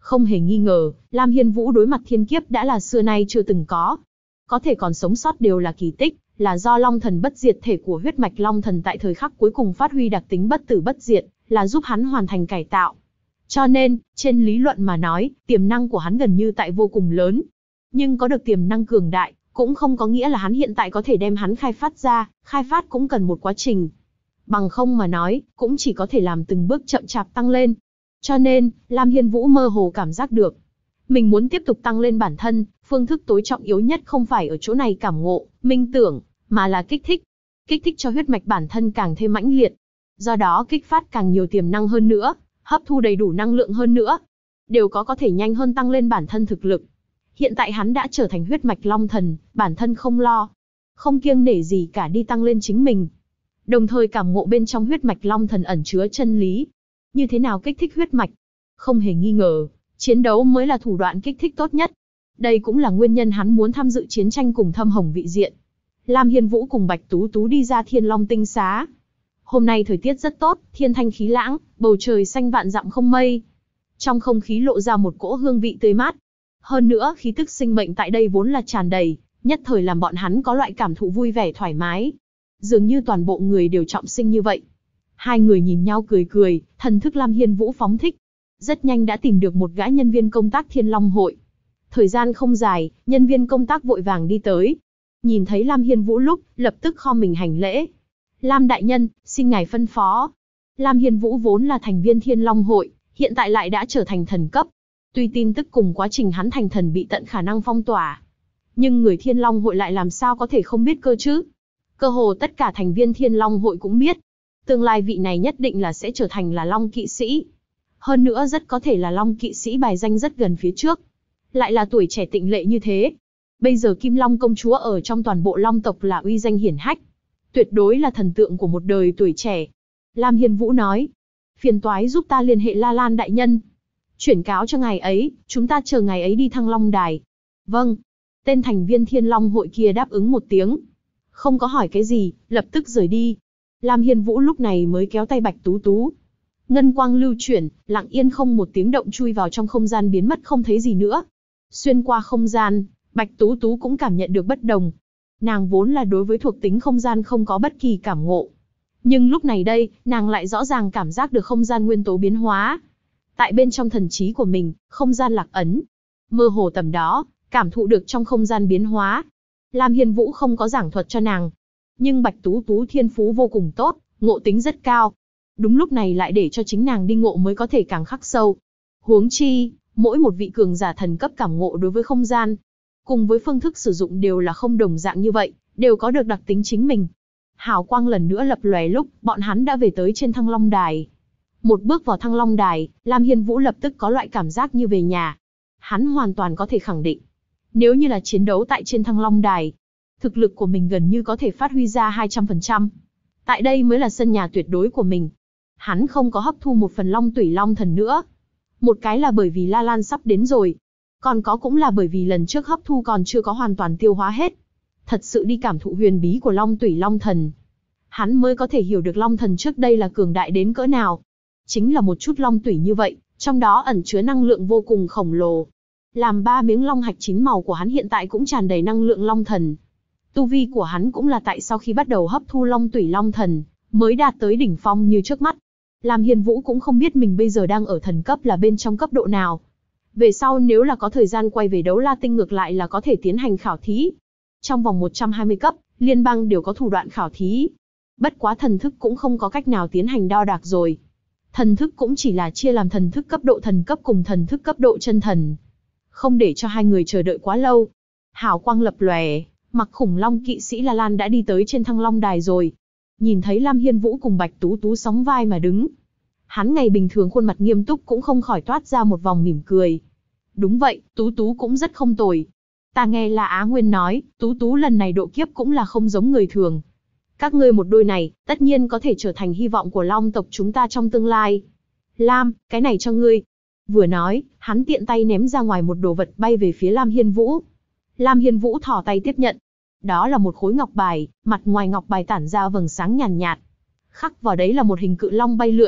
Không hề nghi ngờ, Lam Hiên Vũ đối mặt thiên kiếp đã là xưa nay chưa từng có. Có thể còn sống sót đều là kỳ tích, là do Long Thần bất diệt thể của huyết mạch Long Thần tại thời khắc cuối cùng phát huy đặc tính bất tử bất diệt, là giúp hắn hoàn thành cải tạo. Cho nên, trên lý luận mà nói, tiềm năng của hắn gần như tại vô cùng lớn. Nhưng có được tiềm năng cường đại, cũng không có nghĩa là hắn hiện tại có thể đem hắn khai phát ra, khai phát cũng cần một quá trình. Bằng không mà nói, cũng chỉ có thể làm từng bước chậm chạp tăng lên. Cho nên, Lam Hiên Vũ mơ hồ cảm giác được. Mình muốn tiếp tục tăng lên bản thân, phương thức tối trọng yếu nhất không phải ở chỗ này cảm ngộ, minh tưởng, mà là kích thích. Kích thích cho huyết mạch bản thân càng thêm mãnh liệt. Do đó kích phát càng nhiều tiềm năng hơn nữa, hấp thu đầy đủ năng lượng hơn nữa. Đều có thể nhanh hơn tăng lên bản thân thực lực. Hiện tại hắn đã trở thành huyết mạch Long Thần, bản thân không lo. Không kiêng nể gì cả đi tăng lên chính mình. Đồng thời cảm ngộ bên trong huyết mạch Long Thần ẩn chứa chân lý. Như thế nào kích thích huyết mạch? Không hề nghi ngờ, chiến đấu mới là thủ đoạn kích thích tốt nhất. Đây cũng là nguyên nhân hắn muốn tham dự chiến tranh cùng Thâm Hồng vị diện. Lam Hiên Vũ cùng Bạch Tú Tú đi ra Thiên Long tinh xá. Hôm nay thời tiết rất tốt, thiên thanh khí lãng, bầu trời xanh vạn dặm không mây. Trong không khí lộ ra một cỗ hương vị tươi mát. Hơn nữa, khí tức sinh mệnh tại đây vốn là tràn đầy, nhất thời làm bọn hắn có loại cảm thụ vui vẻ thoải mái. Dường như toàn bộ người đều trọng sinh như vậy. Hai người nhìn nhau cười cười, thần thức Lam Hiên Vũ phóng thích. Rất nhanh đã tìm được một gã nhân viên công tác Thiên Long hội. Thời gian không dài, nhân viên công tác vội vàng đi tới. Nhìn thấy Lam Hiên Vũ lúc, lập tức khom mình hành lễ. Lam đại nhân, xin ngài phân phó. Lam Hiên Vũ vốn là thành viên Thiên Long hội, hiện tại lại đã trở thành thần cấp. Tuy tin tức cùng quá trình hắn thành thần bị tận khả năng phong tỏa, nhưng người Thiên Long hội lại làm sao có thể không biết cơ chứ? Cơ hồ tất cả thành viên Thiên Long hội cũng biết. Tương lai vị này nhất định là sẽ trở thành là Long kỵ sĩ. Hơn nữa rất có thể là Long kỵ sĩ bài danh rất gần phía trước. Lại là tuổi trẻ tịnh lệ như thế. Bây giờ Kim Long công chúa ở trong toàn bộ Long tộc là uy danh hiển hách. Tuyệt đối là thần tượng của một đời tuổi trẻ. Lam Hiên Vũ nói. Phiền toái giúp ta liên hệ La Lan đại nhân. Chuyển cáo cho ngài ấy, chúng ta chờ ngài ấy đi Thăng Long Đài. Vâng. Tên thành viên Thiên Long hội kia đáp ứng một tiếng. Không có hỏi cái gì, lập tức rời đi. Lam Hiên Vũ lúc này mới kéo tay Bạch Tú Tú. Ngân quang lưu chuyển, lặng yên không một tiếng động chui vào trong không gian biến mất không thấy gì nữa. Xuyên qua không gian, Bạch Tú Tú cũng cảm nhận được bất đồng. Nàng vốn là đối với thuộc tính không gian không có bất kỳ cảm ngộ. Nhưng lúc này đây, nàng lại rõ ràng cảm giác được không gian nguyên tố biến hóa. Tại bên trong thần trí của mình, không gian lạc ấn. Mơ hồ tầm đó, cảm thụ được trong không gian biến hóa. Lam Hiên Vũ không có giảng thuật cho nàng. Nhưng Bạch Tú Tú thiên phú vô cùng tốt, ngộ tính rất cao. Đúng lúc này lại để cho chính nàng đi ngộ mới có thể càng khắc sâu. Huống chi, mỗi một vị cường giả thần cấp cảm ngộ đối với không gian, cùng với phương thức sử dụng đều là không đồng dạng như vậy, đều có được đặc tính chính mình. Hào quang lần nữa lập lòe lúc, bọn hắn đã về tới trên Thăng Long Đài. Một bước vào Thăng Long Đài, Lam Hiên Vũ lập tức có loại cảm giác như về nhà. Hắn hoàn toàn có thể khẳng định, nếu như là chiến đấu tại trên Thăng Long Đài, thực lực của mình gần như có thể phát huy ra 200%. Tại đây mới là sân nhà tuyệt đối của mình. Hắn không có hấp thu một phần Long Tủy Long Thần nữa. Một cái là bởi vì La Lan sắp đến rồi. Còn có cũng là bởi vì lần trước hấp thu còn chưa có hoàn toàn tiêu hóa hết. Thật sự đi cảm thụ huyền bí của Long Tủy Long Thần. Hắn mới có thể hiểu được Long Thần trước đây là cường đại đến cỡ nào. Chính là một chút Long Tủy như vậy, trong đó ẩn chứa năng lượng vô cùng khổng lồ. Làm 3 miếng Long hạch 9 màu của hắn hiện tại cũng tràn đầy năng lượng Long Thần. Tu vi của hắn cũng là tại sau khi bắt đầu hấp thu Long Tủy Long Thần, mới đạt tới đỉnh phong như trước mắt. Lam Hiên Vũ cũng không biết mình bây giờ đang ở thần cấp là bên trong cấp độ nào. Về sau nếu là có thời gian quay về Đấu La Tinh ngược lại là có thể tiến hành khảo thí. Trong vòng 120 cấp, liên bang đều có thủ đoạn khảo thí. Bất quá thần thức cũng không có cách nào tiến hành đo đạc rồi. Thần thức cũng chỉ là chia làm thần thức cấp độ thần cấp cùng thần thức cấp độ chân thần. Không để cho hai người chờ đợi quá lâu. Hào quang lập lòe, mặc khủng long kỵ sĩ La Lan đã đi tới trên Thăng Long Đài rồi. Nhìn thấy Lam Hiên Vũ cùng Bạch Tú Tú sóng vai mà đứng. Hắn ngày bình thường khuôn mặt nghiêm túc cũng không khỏi toát ra một vòng mỉm cười. Đúng vậy, Tú Tú cũng rất không tồi. Ta nghe La Á Nguyên nói, Tú Tú lần này độ kiếp cũng là không giống người thường. Các ngươi một đôi này, tất nhiên có thể trở thành hy vọng của Long tộc chúng ta trong tương lai. Lam, cái này cho ngươi. Vừa nói, hắn tiện tay ném ra ngoài một đồ vật bay về phía Lam Hiên Vũ. Lam Hiên Vũ thò tay tiếp nhận. Đó là một khối ngọc bài, mặt ngoài ngọc bài tản ra vầng sáng nhàn nhạt. Khắc vào đấy là một hình cự long bay lượn.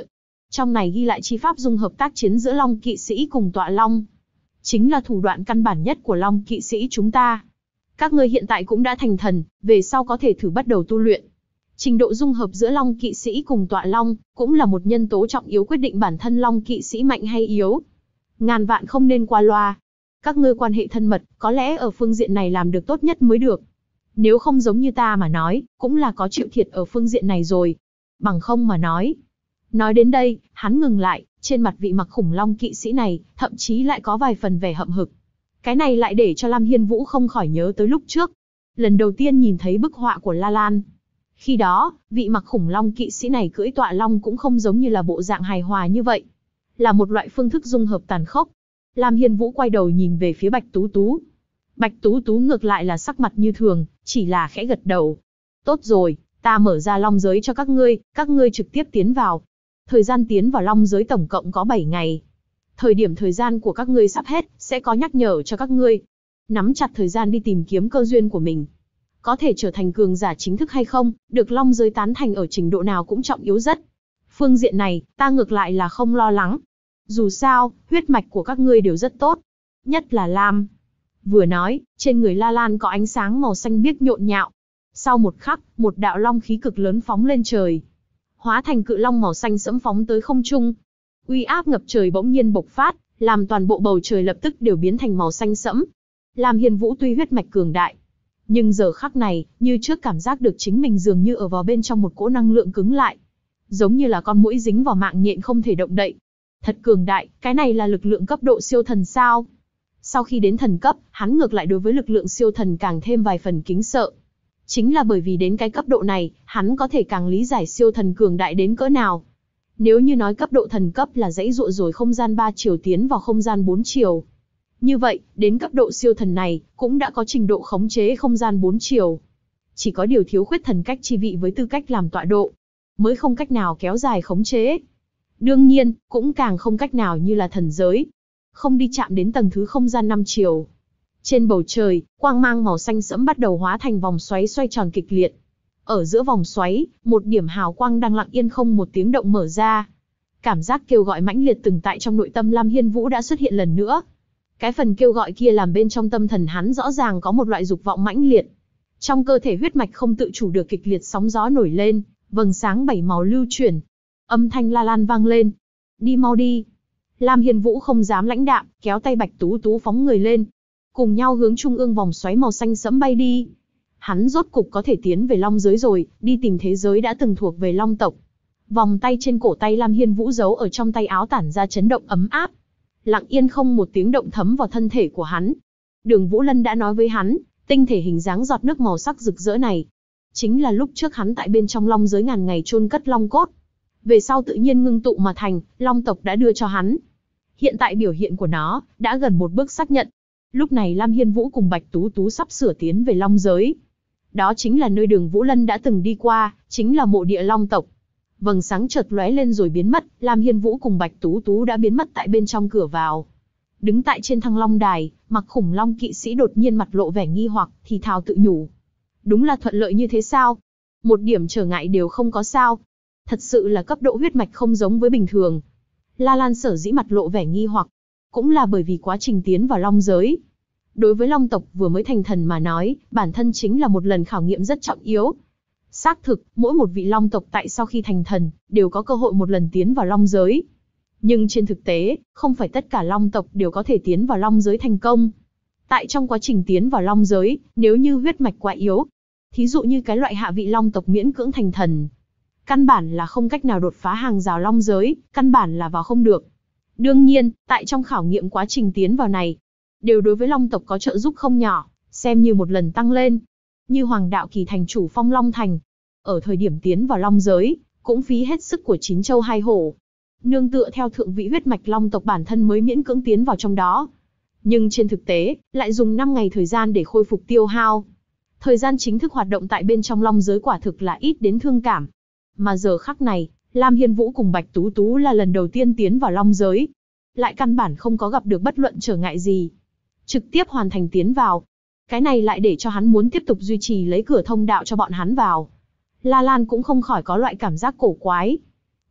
Trong này ghi lại chi pháp dung hợp tác chiến giữa Long kỵ sĩ cùng tọa Long. Chính là thủ đoạn căn bản nhất của Long kỵ sĩ chúng ta. Các ngươi hiện tại cũng đã thành thần, về sau có thể thử bắt đầu tu luyện. Trình độ dung hợp giữa Long kỵ sĩ cùng tọa Long, cũng là một nhân tố trọng yếu quyết định bản thân Long kỵ sĩ mạnh hay yếu. Ngàn vạn không nên qua loa. Các ngươi quan hệ thân mật, có lẽ ở phương diện này làm được tốt nhất mới được. Nếu không giống như ta mà nói, cũng là có chịu thiệt ở phương diện này rồi. Bằng không mà nói. Nói đến đây, hắn ngừng lại, trên mặt vị mặc khủng Long kỵ sĩ này, thậm chí lại có vài phần vẻ hậm hực. Cái này lại để cho Lam Hiên Vũ không khỏi nhớ tới lúc trước. Lần đầu tiên nhìn thấy bức họa của La Lan. Khi đó, vị mặc khủng Long kỵ sĩ này cưỡi tọa Long cũng không giống như là bộ dạng hài hòa như vậy. Là một loại phương thức dung hợp tàn khốc. Lam Hiên Vũ quay đầu nhìn về phía Bạch Tú Tú. Bạch Tú Tú ngược lại là sắc mặt như thường, chỉ là khẽ gật đầu. Tốt rồi, ta mở ra Long giới cho các ngươi trực tiếp tiến vào. Thời gian tiến vào Long giới tổng cộng có 7 ngày. Thời điểm thời gian của các ngươi sắp hết, sẽ có nhắc nhở cho các ngươi. Nắm chặt thời gian đi tìm kiếm cơ duyên của mình. Có thể trở thành cường giả chính thức hay không, được Long giới tán thành ở trình độ nào cũng trọng yếu rất. Phương diện này, ta ngược lại là không lo lắng. Dù sao, huyết mạch của các ngươi đều rất tốt. Nhất là Lam. Vừa nói, trên người La Lan có ánh sáng màu xanh biếc nhộn nhạo. Sau một khắc, một đạo long khí cực lớn phóng lên trời. Hóa thành cự long màu xanh sẫm phóng tới không trung. Uy áp ngập trời bỗng nhiên bộc phát, làm toàn bộ bầu trời lập tức đều biến thành màu xanh sẫm. Lam Hiên Vũ tuy huyết mạch cường đại, nhưng giờ khắc này, như trước cảm giác được chính mình dường như ở vào bên trong một cỗ năng lượng cứng lại. Giống như là con muỗi dính vào mạng nhện không thể động đậy. Thật cường đại, cái này là lực lượng cấp độ siêu thần sao? Sau khi đến thần cấp, hắn ngược lại đối với lực lượng siêu thần càng thêm vài phần kính sợ. Chính là bởi vì đến cái cấp độ này, hắn có thể càng lý giải siêu thần cường đại đến cỡ nào. Nếu như nói cấp độ thần cấp là dãy dụa rồi không gian 3 chiều tiến vào không gian 4 chiều. Như vậy, đến cấp độ siêu thần này, cũng đã có trình độ khống chế không gian 4 chiều. Chỉ có điều thiếu khuyết thần cách chi vị với tư cách làm tọa độ, mới không cách nào kéo dài khống chế. Đương nhiên, cũng càng không cách nào như là thần giới. Không đi chạm đến tầng thứ không gian 5 chiều. Trên bầu trời, quang mang màu xanh sẫm bắt đầu hóa thành vòng xoáy xoay tròn kịch liệt. Ở giữa vòng xoáy, một điểm hào quang đang lặng yên không một tiếng động mở ra. Cảm giác kêu gọi mãnh liệt từng tại trong nội tâm Lam Hiên Vũ đã xuất hiện lần nữa. Cái phần kêu gọi kia làm bên trong tâm thần hắn rõ ràng có một loại dục vọng mãnh liệt. Trong cơ thể huyết mạch không tự chủ được kịch liệt sóng gió nổi lên, vầng sáng 7 màu lưu chuyển. Âm thanh La Lan vang lên. Đi mau đi. Lam Hiên Vũ không dám lãnh đạm, kéo tay Bạch Tú Tú phóng người lên. Cùng nhau hướng trung ương vòng xoáy màu xanh sẫm bay đi. Hắn rốt cục có thể tiến về Long giới rồi, đi tìm thế giới đã từng thuộc về Long tộc. Vòng tay trên cổ tay Lam Hiên Vũ giấu ở trong tay áo tản ra chấn động ấm áp. Lặng yên không một tiếng động thấm vào thân thể của hắn. Đường Vũ Lân đã nói với hắn, tinh thể hình dáng giọt nước màu sắc rực rỡ này. Chính là lúc trước hắn tại bên trong Long giới ngàn ngày chôn cất Long cốt. Về sau tự nhiên ngưng tụ mà thành, Long tộc đã đưa cho hắn. Hiện tại biểu hiện của nó, đã gần một bước xác nhận. Lúc này Lam Hiên Vũ cùng Bạch Tú Tú sắp sửa tiến về Long giới. Đó chính là nơi Đường Vũ Lân đã từng đi qua, chính là mộ địa Long tộc. Vầng sáng chợt lóe lên rồi biến mất, Lam Hiên Vũ cùng Bạch Tú Tú đã biến mất tại bên trong cửa vào. Đứng tại trên thăng Long đài, mặc khủng Long kỵ sĩ đột nhiên mặt lộ vẻ nghi hoặc, thì thào tự nhủ. Đúng là thuận lợi như thế sao? Một điểm trở ngại đều không có sao? Thật sự là cấp độ huyết mạch không giống với bình thường. La Lan sở dĩ mặt lộ vẻ nghi hoặc, cũng là bởi vì quá trình tiến vào Long giới. Đối với Long tộc vừa mới thành thần mà nói, bản thân chính là một lần khảo nghiệm rất trọng yếu. Xác thực, mỗi một vị Long tộc tại sau khi thành thần, đều có cơ hội một lần tiến vào Long giới. Nhưng trên thực tế, không phải tất cả Long tộc đều có thể tiến vào Long giới thành công. Tại trong quá trình tiến vào Long giới, nếu như huyết mạch quá yếu, thí dụ như cái loại hạ vị Long tộc miễn cưỡng thành thần, căn bản là không cách nào đột phá hàng rào Long giới, căn bản là vào không được. Đương nhiên, tại trong khảo nghiệm quá trình tiến vào này, đều đối với Long tộc có trợ giúp không nhỏ, xem như một lần tăng lên. Như Hoàng Đạo Kỳ thành chủ Phong Long Thành, ở thời điểm tiến vào Long giới, cũng phí hết sức của 9 châu 2 hổ. Nương tựa theo thượng vị huyết mạch Long tộc bản thân mới miễn cưỡng tiến vào trong đó. Nhưng trên thực tế, lại dùng 5 ngày thời gian để khôi phục tiêu hao. Thời gian chính thức hoạt động tại bên trong Long giới quả thực là ít đến thương cảm. Mà giờ khắc này, Lam Hiên Vũ cùng Bạch Tú Tú là lần đầu tiên tiến vào Long giới. Lại căn bản không có gặp được bất luận trở ngại gì. Trực tiếp hoàn thành tiến vào. Cái này lại để cho hắn muốn tiếp tục duy trì lấy cửa thông đạo cho bọn hắn vào. La Lan cũng không khỏi có loại cảm giác cổ quái.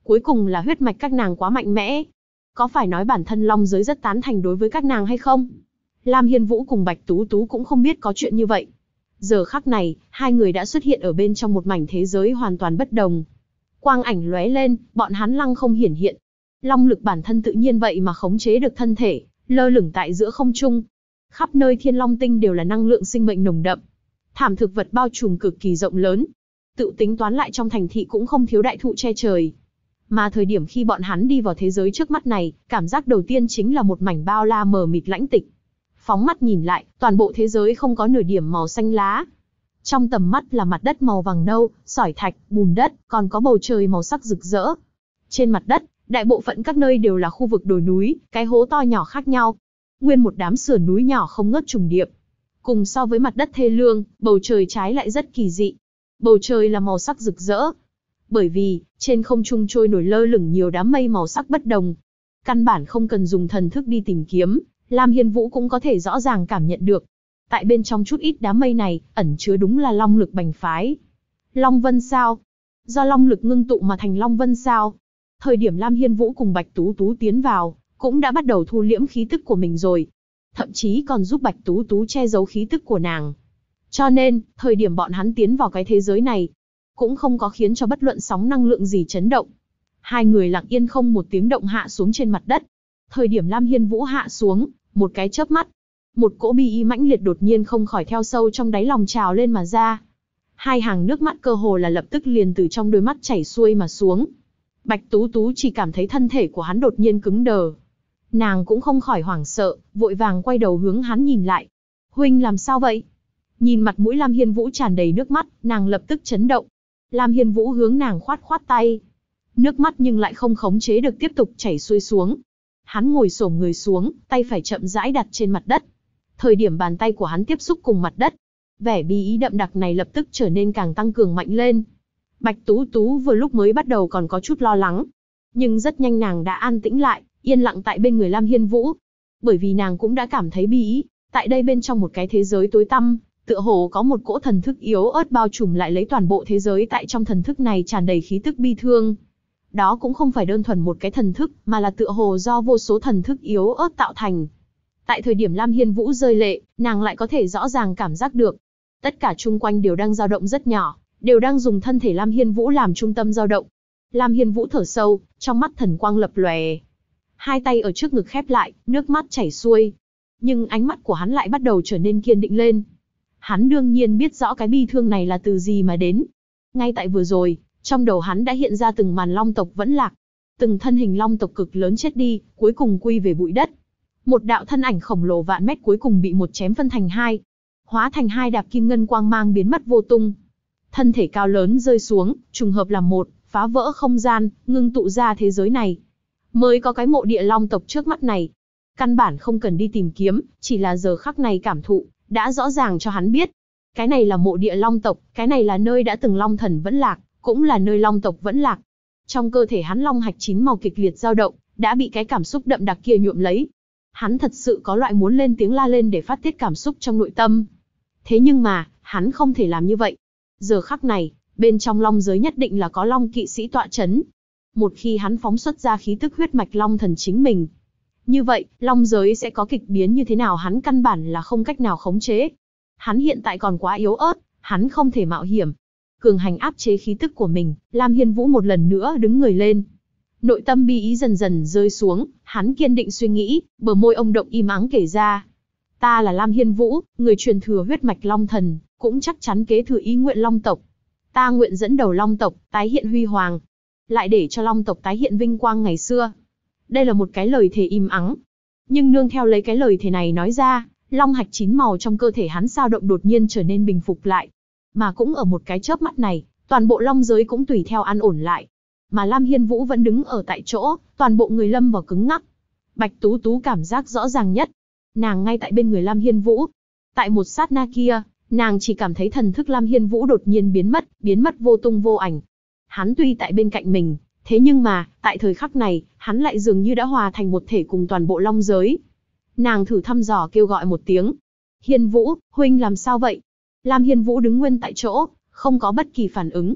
Cuối cùng là huyết mạch các nàng quá mạnh mẽ. Có phải nói bản thân long giới rất tán thành đối với các nàng hay không? Lam Hiên Vũ cùng Bạch Tú Tú cũng không biết có chuyện như vậy. Giờ khắc này, hai người đã xuất hiện ở bên trong một mảnh thế giới hoàn toàn bất đồng. Quang ảnh lóe lên, bọn hắn lăng không hiển hiện. Long lực bản thân tự nhiên vậy mà khống chế được thân thể, lơ lửng tại giữa không trung. Khắp nơi Thiên Long Tinh đều là năng lượng sinh mệnh nồng đậm. Thảm thực vật bao trùm cực kỳ rộng lớn. Tự tính toán lại trong thành thị cũng không thiếu đại thụ che trời. Mà thời điểm khi bọn hắn đi vào thế giới trước mắt này, cảm giác đầu tiên chính là một mảnh bao la mờ mịt lãnh tịch. Phóng mắt nhìn lại, toàn bộ thế giới không có nửa điểm màu xanh lá. Trong tầm mắt là mặt đất màu vàng nâu, sỏi thạch, bùn đất, còn có bầu trời màu sắc rực rỡ. Trên mặt đất, đại bộ phận các nơi đều là khu vực đồi núi, cái hố to nhỏ khác nhau. Nguyên một đám sườn núi nhỏ không ngớt trùng điệp. Cùng so với mặt đất thê lương, bầu trời trái lại rất kỳ dị. Bầu trời là màu sắc rực rỡ. Bởi vì, trên không trung trôi nổi lơ lửng nhiều đám mây màu sắc bất đồng. Căn bản không cần dùng thần thức đi tìm kiếm, Lam Hiên Vũ cũng có thể rõ ràng cảm nhận được. Tại bên trong chút ít đám mây này, ẩn chứa đúng là long lực bành phái. Long Vân Sao. Do long lực ngưng tụ mà thành Long Vân Sao. Thời điểm Lam Hiên Vũ cùng Bạch Tú Tú tiến vào, cũng đã bắt đầu thu liễm khí tức của mình rồi. Thậm chí còn giúp Bạch Tú Tú che giấu khí tức của nàng. Cho nên, thời điểm bọn hắn tiến vào cái thế giới này, cũng không có khiến cho bất luận sóng năng lượng gì chấn động. Hai người lặng yên không một tiếng động hạ xuống trên mặt đất. Thời điểm Lam Hiên Vũ hạ xuống, một cái chớp mắt, một cỗ bi ý mãnh liệt đột nhiên không khỏi theo sâu trong đáy lòng trào lên mà ra. Hai hàng nước mắt cơ hồ là lập tức liền từ trong đôi mắt chảy xuôi mà xuống. Bạch Tú Tú chỉ cảm thấy thân thể của hắn đột nhiên cứng đờ. Nàng cũng không khỏi hoảng sợ, vội vàng quay đầu hướng hắn nhìn lại. Huynh làm sao vậy? Nhìn mặt mũi Lam Hiên Vũ tràn đầy nước mắt, nàng lập tức chấn động. Lam Hiên Vũ hướng nàng khoát khoát tay. Nước mắt nhưng lại không khống chế được tiếp tục chảy xuôi xuống. Hắn ngồi xổm người xuống, tay phải chậm rãi đặt trên mặt đất. Thời điểm bàn tay của hắn tiếp xúc cùng mặt đất, vẻ bi ý đậm đặc này lập tức trở nên càng tăng cường mạnh lên. Bạch Tú Tú vừa lúc mới bắt đầu còn có chút lo lắng, nhưng rất nhanh nàng đã an tĩnh lại, yên lặng tại bên người Lam Hiên Vũ. Bởi vì nàng cũng đã cảm thấy bi ý, tại đây bên trong một cái thế giới tối tăm, tựa hồ có một cỗ thần thức yếu ớt bao trùm lại lấy toàn bộ thế giới, tại trong thần thức này tràn đầy khí tức bi thương. Đó cũng không phải đơn thuần một cái thần thức, mà là tựa hồ do vô số thần thức yếu ớt tạo thành. Tại thời điểm Lam Hiên Vũ rơi lệ, nàng lại có thể rõ ràng cảm giác được. Tất cả chung quanh đều đang dao động rất nhỏ, đều đang dùng thân thể Lam Hiên Vũ làm trung tâm dao động. Lam Hiên Vũ thở sâu, trong mắt thần quang lập lòe. Hai tay ở trước ngực khép lại, nước mắt chảy xuôi. Nhưng ánh mắt của hắn lại bắt đầu trở nên kiên định lên. Hắn đương nhiên biết rõ cái bi thương này là từ gì mà đến. Ngay tại vừa rồi, trong đầu hắn đã hiện ra từng màn long tộc vẫn lạc. Từng thân hình long tộc cực lớn chết đi, cuối cùng quy về bụi đất. Một đạo thân ảnh khổng lồ vạn mét cuối cùng bị một chém phân thành hai. Hóa thành hai đạp kim ngân quang mang biến mất vô tung. Thân thể cao lớn rơi xuống, trùng hợp làm một, phá vỡ không gian, ngưng tụ ra thế giới này. Mới có cái mộ địa long tộc trước mắt này. Căn bản không cần đi tìm kiếm, chỉ là giờ khắc này cảm thụ, đã rõ ràng cho hắn biết. Cái này là mộ địa long tộc, cái này là nơi đã từng long thần vẫn lạc, cũng là nơi long tộc vẫn lạc. Trong cơ thể hắn long hạch 9 màu kịch liệt dao động, đã bị cái cảm xúc đậm đặc kia nhuộm lấy. Hắn thật sự có loại muốn lên tiếng la lên để phát tiết cảm xúc trong nội tâm. Thế nhưng mà, hắn không thể làm như vậy. Giờ khắc này, bên trong long giới nhất định là có long kỵ sĩ tọa chấn. Một khi hắn phóng xuất ra khí tức huyết mạch long thần chính mình, như vậy, long giới sẽ có kịch biến như thế nào hắn căn bản là không cách nào khống chế. Hắn hiện tại còn quá yếu ớt, hắn không thể mạo hiểm. Cường hành áp chế khí tức của mình, Lam Hiên Vũ một lần nữa đứng người lên. Nội tâm bi ý dần dần rơi xuống, hắn kiên định suy nghĩ, bờ môi ông động im ắng kể ra. Ta là Lam Hiên Vũ, người truyền thừa huyết mạch long thần, cũng chắc chắn kế thừa ý nguyện long tộc. Ta nguyện dẫn đầu long tộc, tái hiện huy hoàng. Lại để cho long tộc tái hiện vinh quang ngày xưa. Đây là một cái lời thề im ắng. Nhưng nương theo lấy cái lời thề này nói ra, long hạch 9 màu trong cơ thể hắn dao động đột nhiên trở nên bình phục lại. Mà cũng ở một cái chớp mắt này, toàn bộ long giới cũng tùy theo an ổn lại. Mà Lam Hiên Vũ vẫn đứng ở tại chỗ, toàn bộ người lâm vào cứng ngắc. Bạch Tú Tú cảm giác rõ ràng nhất. Nàng ngay tại bên người Lam Hiên Vũ. Tại một sát na kia, nàng chỉ cảm thấy thần thức Lam Hiên Vũ đột nhiên biến mất vô tung vô ảnh. Hắn tuy tại bên cạnh mình, thế nhưng mà, tại thời khắc này, hắn lại dường như đã hòa thành một thể cùng toàn bộ long giới. Nàng thử thăm dò kêu gọi một tiếng. Hiên Vũ, huynh làm sao vậy? Lam Hiên Vũ đứng nguyên tại chỗ, không có bất kỳ phản ứng.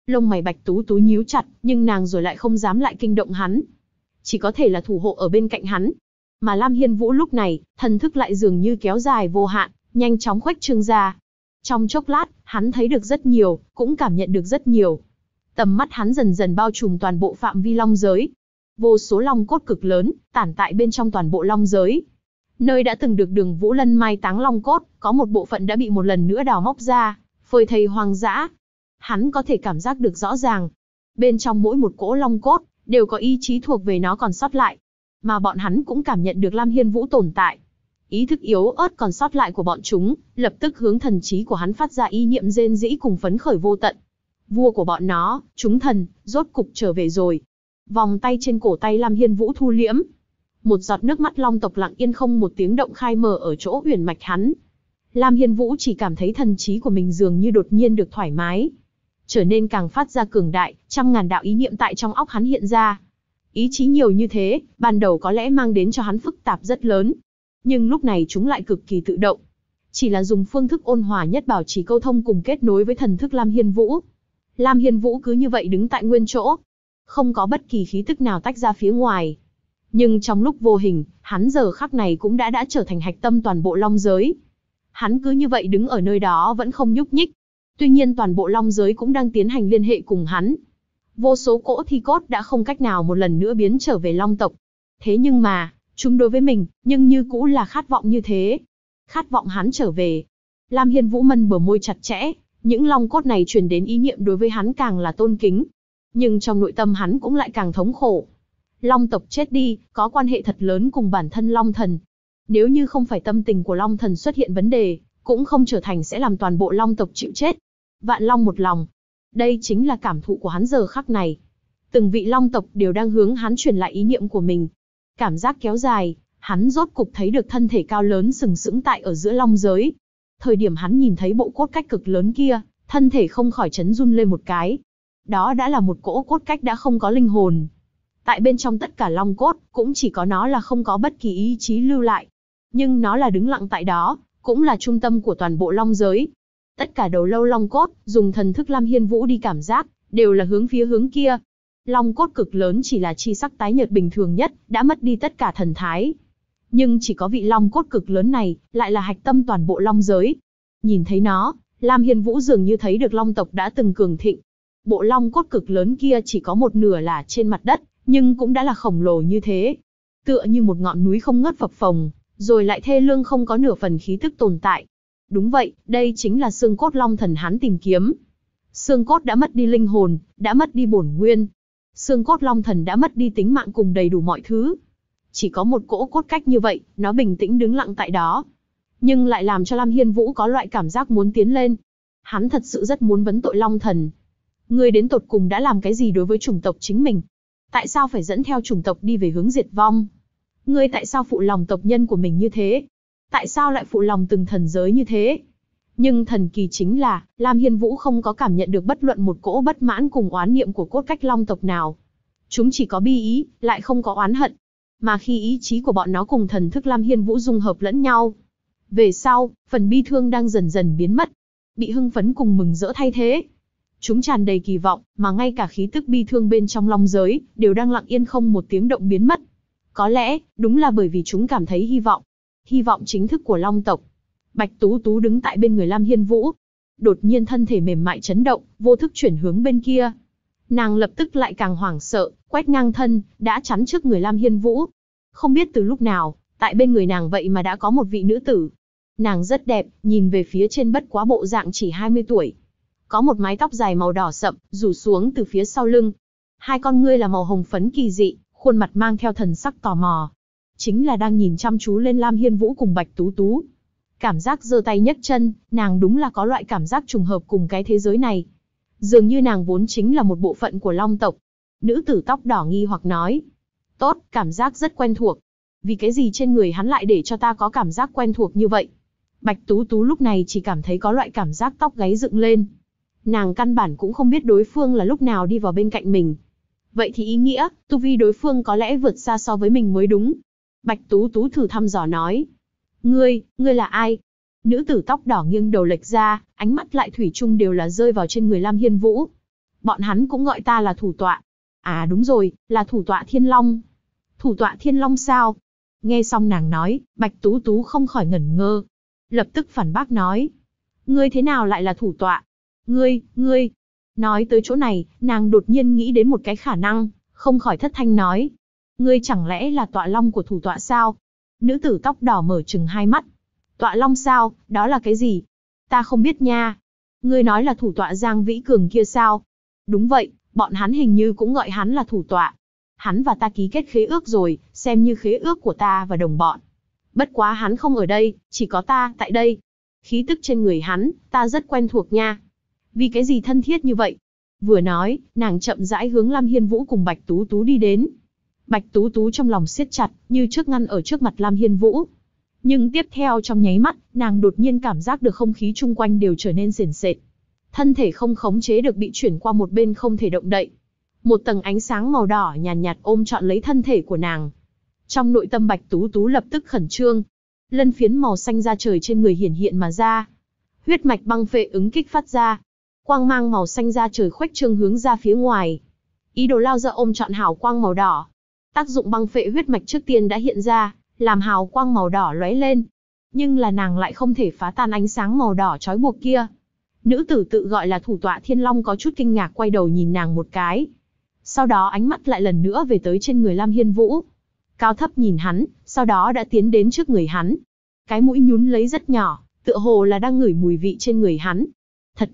Lông mày Bạch Tú Tú nhíu chặt, nhưng nàng rồi lại không dám lại kinh động hắn. Chỉ có thể là thủ hộ ở bên cạnh hắn. Mà Lam Hiên Vũ lúc này, thần thức lại dường như kéo dài vô hạn, nhanh chóng khuếch trương ra. Trong chốc lát, hắn thấy được rất nhiều, cũng cảm nhận được rất nhiều. Tầm mắt hắn dần dần bao trùm toàn bộ phạm vi long giới. Vô số long cốt cực lớn, tản tại bên trong toàn bộ long giới. Nơi đã từng được Đường Vũ Lân mai táng long cốt, có một bộ phận đã bị một lần nữa đào móc ra, phơi thây hoang dã. Hắn có thể cảm giác được rõ ràng. Bên trong mỗi một cỗ long cốt, đều có ý chí thuộc về nó còn sót lại. Mà bọn hắn cũng cảm nhận được Lam Hiên Vũ tồn tại. Ý thức yếu ớt còn sót lại của bọn chúng, lập tức hướng thần trí của hắn phát ra ý niệm rên rỉ cùng phấn khởi vô tận. Vua của bọn nó, chúng thần, rốt cục trở về rồi. Vòng tay trên cổ tay Lam Hiên Vũ thu liễm. Một giọt nước mắt long tộc lặng yên không một tiếng động khai mở ở chỗ uyển mạch hắn. Lam Hiên Vũ chỉ cảm thấy thần trí của mình dường như đột nhiên được thoải mái, trở nên càng phát ra cường đại, trăm ngàn đạo ý niệm tại trong óc hắn hiện ra. Ý chí nhiều như thế, ban đầu có lẽ mang đến cho hắn phức tạp rất lớn. Nhưng lúc này chúng lại cực kỳ tự động. Chỉ là dùng phương thức ôn hòa nhất bảo trì câu thông cùng kết nối với thần thức Lam Hiên Vũ. Lam Hiên Vũ cứ như vậy đứng tại nguyên chỗ. Không có bất kỳ khí tức nào tách ra phía ngoài. Nhưng trong lúc vô hình, hắn giờ khắc này cũng đã trở thành hạch tâm toàn bộ long giới. Hắn cứ như vậy đứng ở nơi đó vẫn không nhúc nhích. Tuy nhiên toàn bộ long giới cũng đang tiến hành liên hệ cùng hắn. Vô số cỗ thi cốt đã không cách nào một lần nữa biến trở về long tộc. Thế nhưng mà, chúng đối với mình, nhưng như cũ là khát vọng như thế. Khát vọng hắn trở về. Lam Hiên Vũ mân bờ môi chặt chẽ, những long cốt này truyền đến ý niệm đối với hắn càng là tôn kính. Nhưng trong nội tâm hắn cũng lại càng thống khổ. Long tộc chết đi, có quan hệ thật lớn cùng bản thân Long Thần. Nếu như không phải tâm tình của Long Thần xuất hiện vấn đề, cũng không trở thành sẽ làm toàn bộ long tộc chịu chết. Vạn long một lòng. Đây chính là cảm thụ của hắn giờ khắc này. Từng vị long tộc đều đang hướng hắn truyền lại ý niệm của mình. Cảm giác kéo dài, hắn rốt cục thấy được thân thể cao lớn sừng sững tại ở giữa long giới. Thời điểm hắn nhìn thấy bộ cốt cách cực lớn kia, thân thể không khỏi chấn run lên một cái. Đó đã là một cỗ cốt cách đã không có linh hồn. Tại bên trong tất cả long cốt, cũng chỉ có nó là không có bất kỳ ý chí lưu lại. Nhưng nó là đứng lặng tại đó, cũng là trung tâm của toàn bộ long giới. Tất cả đầu lâu long cốt, dùng thần thức Lam Hiên Vũ đi cảm giác, đều là hướng phía hướng kia. Long cốt cực lớn chỉ là chi sắc tái nhợt bình thường nhất, đã mất đi tất cả thần thái. Nhưng chỉ có vị long cốt cực lớn này, lại là hạch tâm toàn bộ long giới. Nhìn thấy nó, Lam Hiên Vũ dường như thấy được long tộc đã từng cường thịnh. Bộ long cốt cực lớn kia chỉ có một nửa là trên mặt đất, nhưng cũng đã là khổng lồ như thế. Tựa như một ngọn núi không ngớt phập phồng, rồi lại thê lương không có nửa phần khí tức tồn tại. Đúng vậy, đây chính là xương cốt long thần hắn tìm kiếm. Xương cốt đã mất đi linh hồn, đã mất đi bổn nguyên. Xương cốt long thần đã mất đi tính mạng cùng đầy đủ mọi thứ. Chỉ có một cỗ cốt cách như vậy, nó bình tĩnh đứng lặng tại đó. Nhưng lại làm cho Lam Hiên Vũ có loại cảm giác muốn tiến lên. Hắn thật sự rất muốn vấn tội long thần. Ngươi đến tột cùng đã làm cái gì đối với chủng tộc chính mình? Tại sao phải dẫn theo chủng tộc đi về hướng diệt vong? Ngươi tại sao phụ lòng tộc nhân của mình như thế? Tại sao lại phụ lòng từng thần giới như thế? Nhưng thần kỳ chính là, Lam Hiên Vũ không có cảm nhận được bất luận một cỗ bất mãn cùng oán niệm của cốt cách long tộc nào. Chúng chỉ có bi ý, lại không có oán hận. Mà khi ý chí của bọn nó cùng thần thức Lam Hiên Vũ dung hợp lẫn nhau, về sau, phần bi thương đang dần dần biến mất, bị hưng phấn cùng mừng rỡ thay thế. Chúng tràn đầy kỳ vọng, mà ngay cả khí tức bi thương bên trong long giới, đều đang lặng yên không một tiếng động biến mất. Có lẽ, đúng là bởi vì chúng cảm thấy hy vọng. Hy vọng chính thức của long tộc. Bạch Tú Tú đứng tại bên người Lam Hiên Vũ. Đột nhiên thân thể mềm mại chấn động, vô thức chuyển hướng bên kia. Nàng lập tức lại càng hoảng sợ, quét ngang thân, đã chắn trước người Lam Hiên Vũ. Không biết từ lúc nào, tại bên người nàng vậy mà đã có một vị nữ tử. Nàng rất đẹp, nhìn về phía trên bất quá bộ dạng chỉ 20 tuổi. Có một mái tóc dài màu đỏ sậm, rủ xuống từ phía sau lưng. Hai con ngươi là màu hồng phấn kỳ dị, khuôn mặt mang theo thần sắc tò mò. Chính là đang nhìn chăm chú lên Lam Hiên Vũ cùng Bạch Tú Tú. Cảm giác giơ tay nhấc chân, nàng đúng là có loại cảm giác trùng hợp cùng cái thế giới này. Dường như nàng vốn chính là một bộ phận của long tộc. Nữ tử tóc đỏ nghi hoặc nói. Tốt, cảm giác rất quen thuộc. Vì cái gì trên người hắn lại để cho ta có cảm giác quen thuộc như vậy? Bạch Tú Tú lúc này chỉ cảm thấy có loại cảm giác tóc gáy dựng lên. Nàng căn bản cũng không biết đối phương là lúc nào đi vào bên cạnh mình. Vậy thì ý nghĩa, tu vi đối phương có lẽ vượt xa so với mình mới đúng. Bạch Tú Tú thử thăm dò nói. Ngươi là ai? Nữ tử tóc đỏ nghiêng đầu lệch ra, ánh mắt lại thủy chung đều là rơi vào trên người Lam Hiên Vũ. Bọn hắn cũng gọi ta là thủ tọa. À đúng rồi, là thủ tọa Thiên Long. Thủ tọa Thiên Long sao? Nghe xong nàng nói, Bạch Tú Tú không khỏi ngẩn ngơ. Lập tức phản bác nói. Ngươi thế nào lại là thủ tọa? Ngươi. Nói tới chỗ này, nàng đột nhiên nghĩ đến một cái khả năng, không khỏi thất thanh nói. Ngươi chẳng lẽ là tọa long của thủ tọa sao? Nữ tử tóc đỏ mở trừng hai mắt. Tọa long sao, đó là cái gì? Ta không biết nha. Ngươi nói là thủ tọa Giang Vĩ Cường kia sao? Đúng vậy, bọn hắn hình như cũng gọi hắn là thủ tọa. Hắn và ta ký kết khế ước rồi, xem như khế ước của ta và đồng bọn. Bất quá hắn không ở đây, chỉ có ta tại đây. Khí tức trên người hắn, ta rất quen thuộc nha. Vì cái gì thân thiết như vậy? Vừa nói, nàng chậm rãi hướng Lam Hiên Vũ cùng Bạch Tú Tú đi đến. Bạch Tú Tú trong lòng siết chặt, như trước ngăn ở trước mặt Lam Hiên Vũ. Nhưng tiếp theo trong nháy mắt, nàng đột nhiên cảm giác được không khí chung quanh đều trở nên sền sệt. Thân thể không khống chế được bị chuyển qua một bên không thể động đậy. Một tầng ánh sáng màu đỏ nhàn nhạt ôm trọn lấy thân thể của nàng. Trong nội tâm Bạch Tú Tú lập tức khẩn trương. Lân phiến màu xanh da trời trên người hiển hiện mà ra. Huyết mạch băng phệ ứng kích phát ra. Quang mang màu xanh da trời khuếch trương hướng ra phía ngoài. Ý đồ lao ra ôm trọn hào quang màu đỏ. Tác dụng băng phệ huyết mạch trước tiên đã hiện ra, làm hào quang màu đỏ lóe lên. Nhưng là nàng lại không thể phá tan ánh sáng màu đỏ trói buộc kia. Nữ tử tự gọi là thủ tọa Thiên Long có chút kinh ngạc quay đầu nhìn nàng một cái. Sau đó ánh mắt lại lần nữa về tới trên người Lam Hiên Vũ. Cao thấp nhìn hắn, sau đó đã tiến đến trước người hắn. Cái mũi nhún lấy rất nhỏ, tựa hồ là đang ngửi mùi vị trên người hắn. Thật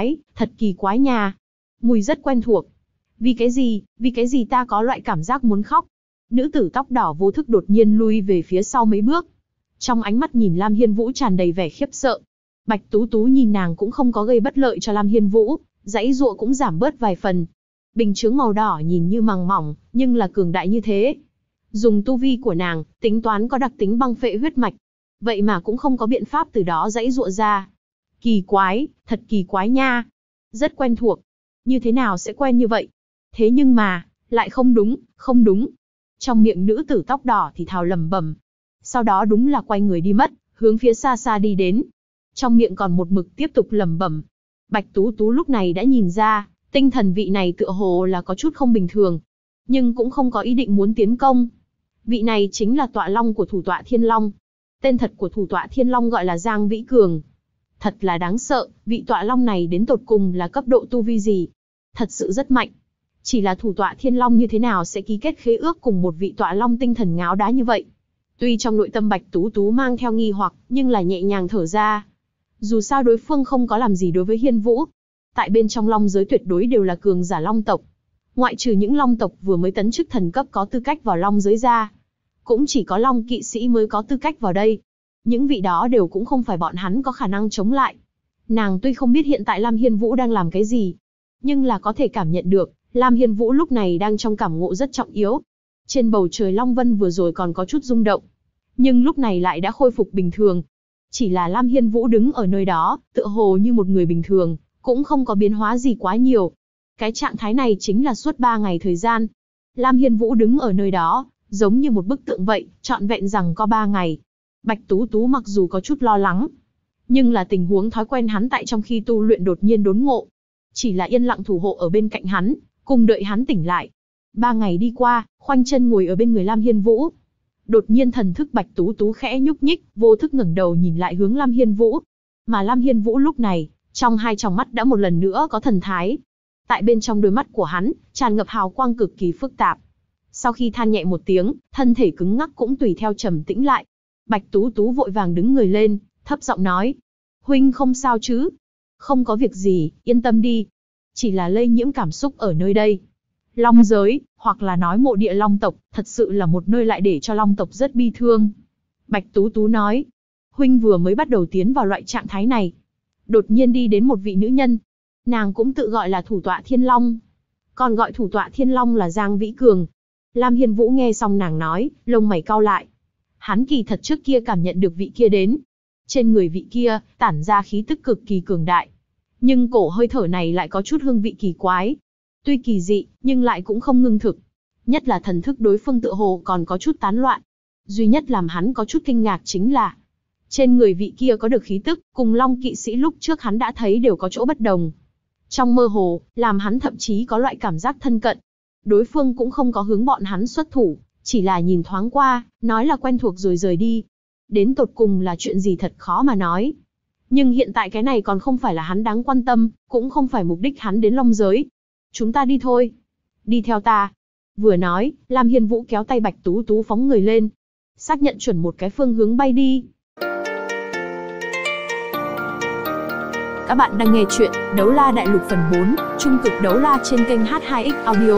kỳ quái nha. Mùi rất quen thuộc. Vì cái gì ta có loại cảm giác muốn khóc. Nữ tử tóc đỏ vô thức đột nhiên lui về phía sau mấy bước. Trong ánh mắt nhìn Lam Hiên Vũ tràn đầy vẻ khiếp sợ. Bạch Tú Tú nhìn nàng cũng không có gây bất lợi cho Lam Hiên Vũ, dãy dụa cũng giảm bớt vài phần. Bình chướng màu đỏ nhìn như màng mỏng, nhưng là cường đại như thế. Dùng tu vi của nàng, tính toán có đặc tính băng phệ huyết mạch. Vậy mà cũng không có biện pháp từ đó dãy dụa ra. Kỳ quái, thật kỳ quái nha. Rất quen thuộc. Như thế nào sẽ quen như vậy? Thế nhưng mà, lại không đúng. Trong miệng nữ tử tóc đỏ thì thào lẩm bẩm. Sau đó đúng là quay người đi mất, hướng phía xa xa đi đến. Trong miệng còn một mực tiếp tục lẩm bẩm. Bạch Tú Tú lúc này đã nhìn ra, tinh thần vị này tựa hồ là có chút không bình thường, nhưng cũng không có ý định muốn tiến công. Vị này chính là tọa long của thủ tọa Thiên Long. Tên thật của thủ tọa Thiên Long gọi là Giang Vĩ Cường. Thật là đáng sợ, vị tọa long này đến tột cùng là cấp độ tu vi gì? Thật sự rất mạnh. Chỉ là thủ tọa Thiên Long như thế nào sẽ ký kết khế ước cùng một vị tọa long tinh thần ngáo đá như vậy? Tuy trong nội tâm Bạch Tú Tú mang theo nghi hoặc, nhưng là nhẹ nhàng thở ra. Dù sao đối phương không có làm gì đối với Hiên Vũ. Tại bên trong long giới tuyệt đối đều là cường giả long tộc. Ngoại trừ những long tộc vừa mới tấn chức thần cấp có tư cách vào long giới ra. Cũng chỉ có long kỵ sĩ mới có tư cách vào đây. Những vị đó đều cũng không phải bọn hắn có khả năng chống lại. Nàng tuy không biết hiện tại Lam Hiên Vũ đang làm cái gì, nhưng là có thể cảm nhận được, Lam Hiên Vũ lúc này đang trong cảm ngộ rất trọng yếu. Trên bầu trời Long Vân vừa rồi còn có chút rung động, nhưng lúc này lại đã khôi phục bình thường. Chỉ là Lam Hiên Vũ đứng ở nơi đó, tựa hồ như một người bình thường, cũng không có biến hóa gì quá nhiều. Cái trạng thái này chính là suốt 3 ngày thời gian. Lam Hiên Vũ đứng ở nơi đó, giống như một bức tượng vậy, trọn vẹn rằng có 3 ngày. Bạch Tú Tú mặc dù có chút lo lắng, nhưng là tình huống thói quen hắn tại trong khi tu luyện đột nhiên đốn ngộ. Chỉ là yên lặng thủ hộ ở bên cạnh hắn, cùng đợi hắn tỉnh lại. 3 ngày đi qua, khoanh chân ngồi ở bên người Lam Hiên Vũ. Đột nhiên thần thức Bạch Tú Tú khẽ nhúc nhích, vô thức ngẩng đầu nhìn lại hướng Lam Hiên Vũ. Mà Lam Hiên Vũ lúc này, trong hai tròng mắt đã một lần nữa có thần thái. Tại bên trong đôi mắt của hắn, tràn ngập hào quang cực kỳ phức tạp. Sau khi than nhẹ một tiếng, thân thể cứng ngắc cũng tùy theo trầm tĩnh lại. Bạch Tú Tú vội vàng đứng người lên, thấp giọng nói. Huynh không sao chứ? Không có việc gì, yên tâm đi. Chỉ là lây nhiễm cảm xúc ở nơi đây. Long giới, hoặc là nói mộ địa long tộc, thật sự là một nơi lại để cho long tộc rất bi thương. Bạch Tú Tú nói. Huynh vừa mới bắt đầu tiến vào loại trạng thái này. Đột nhiên đi đến một vị nữ nhân. Nàng cũng tự gọi là thủ tọa Thiên Long. Còn gọi thủ tọa Thiên Long là Giang Vĩ Cường. Lam Hiên Vũ nghe xong nàng nói, lông mày cau lại. Hắn kỳ thật trước kia cảm nhận được vị kia đến. Trên người vị kia, tản ra khí tức cực kỳ cường đại. Nhưng cổ hơi thở này lại có chút hương vị kỳ quái. Tuy kỳ dị, nhưng lại cũng không ngưng thực. Nhất là thần thức đối phương tựa hồ còn có chút tán loạn. Duy nhất làm hắn có chút kinh ngạc chính là trên người vị kia có được khí tức, cùng Long kỵ sĩ lúc trước hắn đã thấy đều có chỗ bất đồng. Trong mơ hồ, làm hắn thậm chí có loại cảm giác thân cận. Đối phương cũng không có hướng bọn hắn xuất thủ, chỉ là nhìn thoáng qua, nói là quen thuộc rồi rời đi. Đến tột cùng là chuyện gì thật khó mà nói. Nhưng hiện tại cái này còn không phải là hắn đáng quan tâm, cũng không phải mục đích hắn đến Long giới. Chúng ta đi thôi. Đi theo ta. Vừa nói, Lam Hiên Vũ kéo tay Bạch Tú Tú phóng người lên. Xác nhận chuẩn một cái phương hướng bay đi. Các bạn đang nghe chuyện Đấu La Đại Lục phần 4, Trung cực đấu la trên kênh H2X Audio.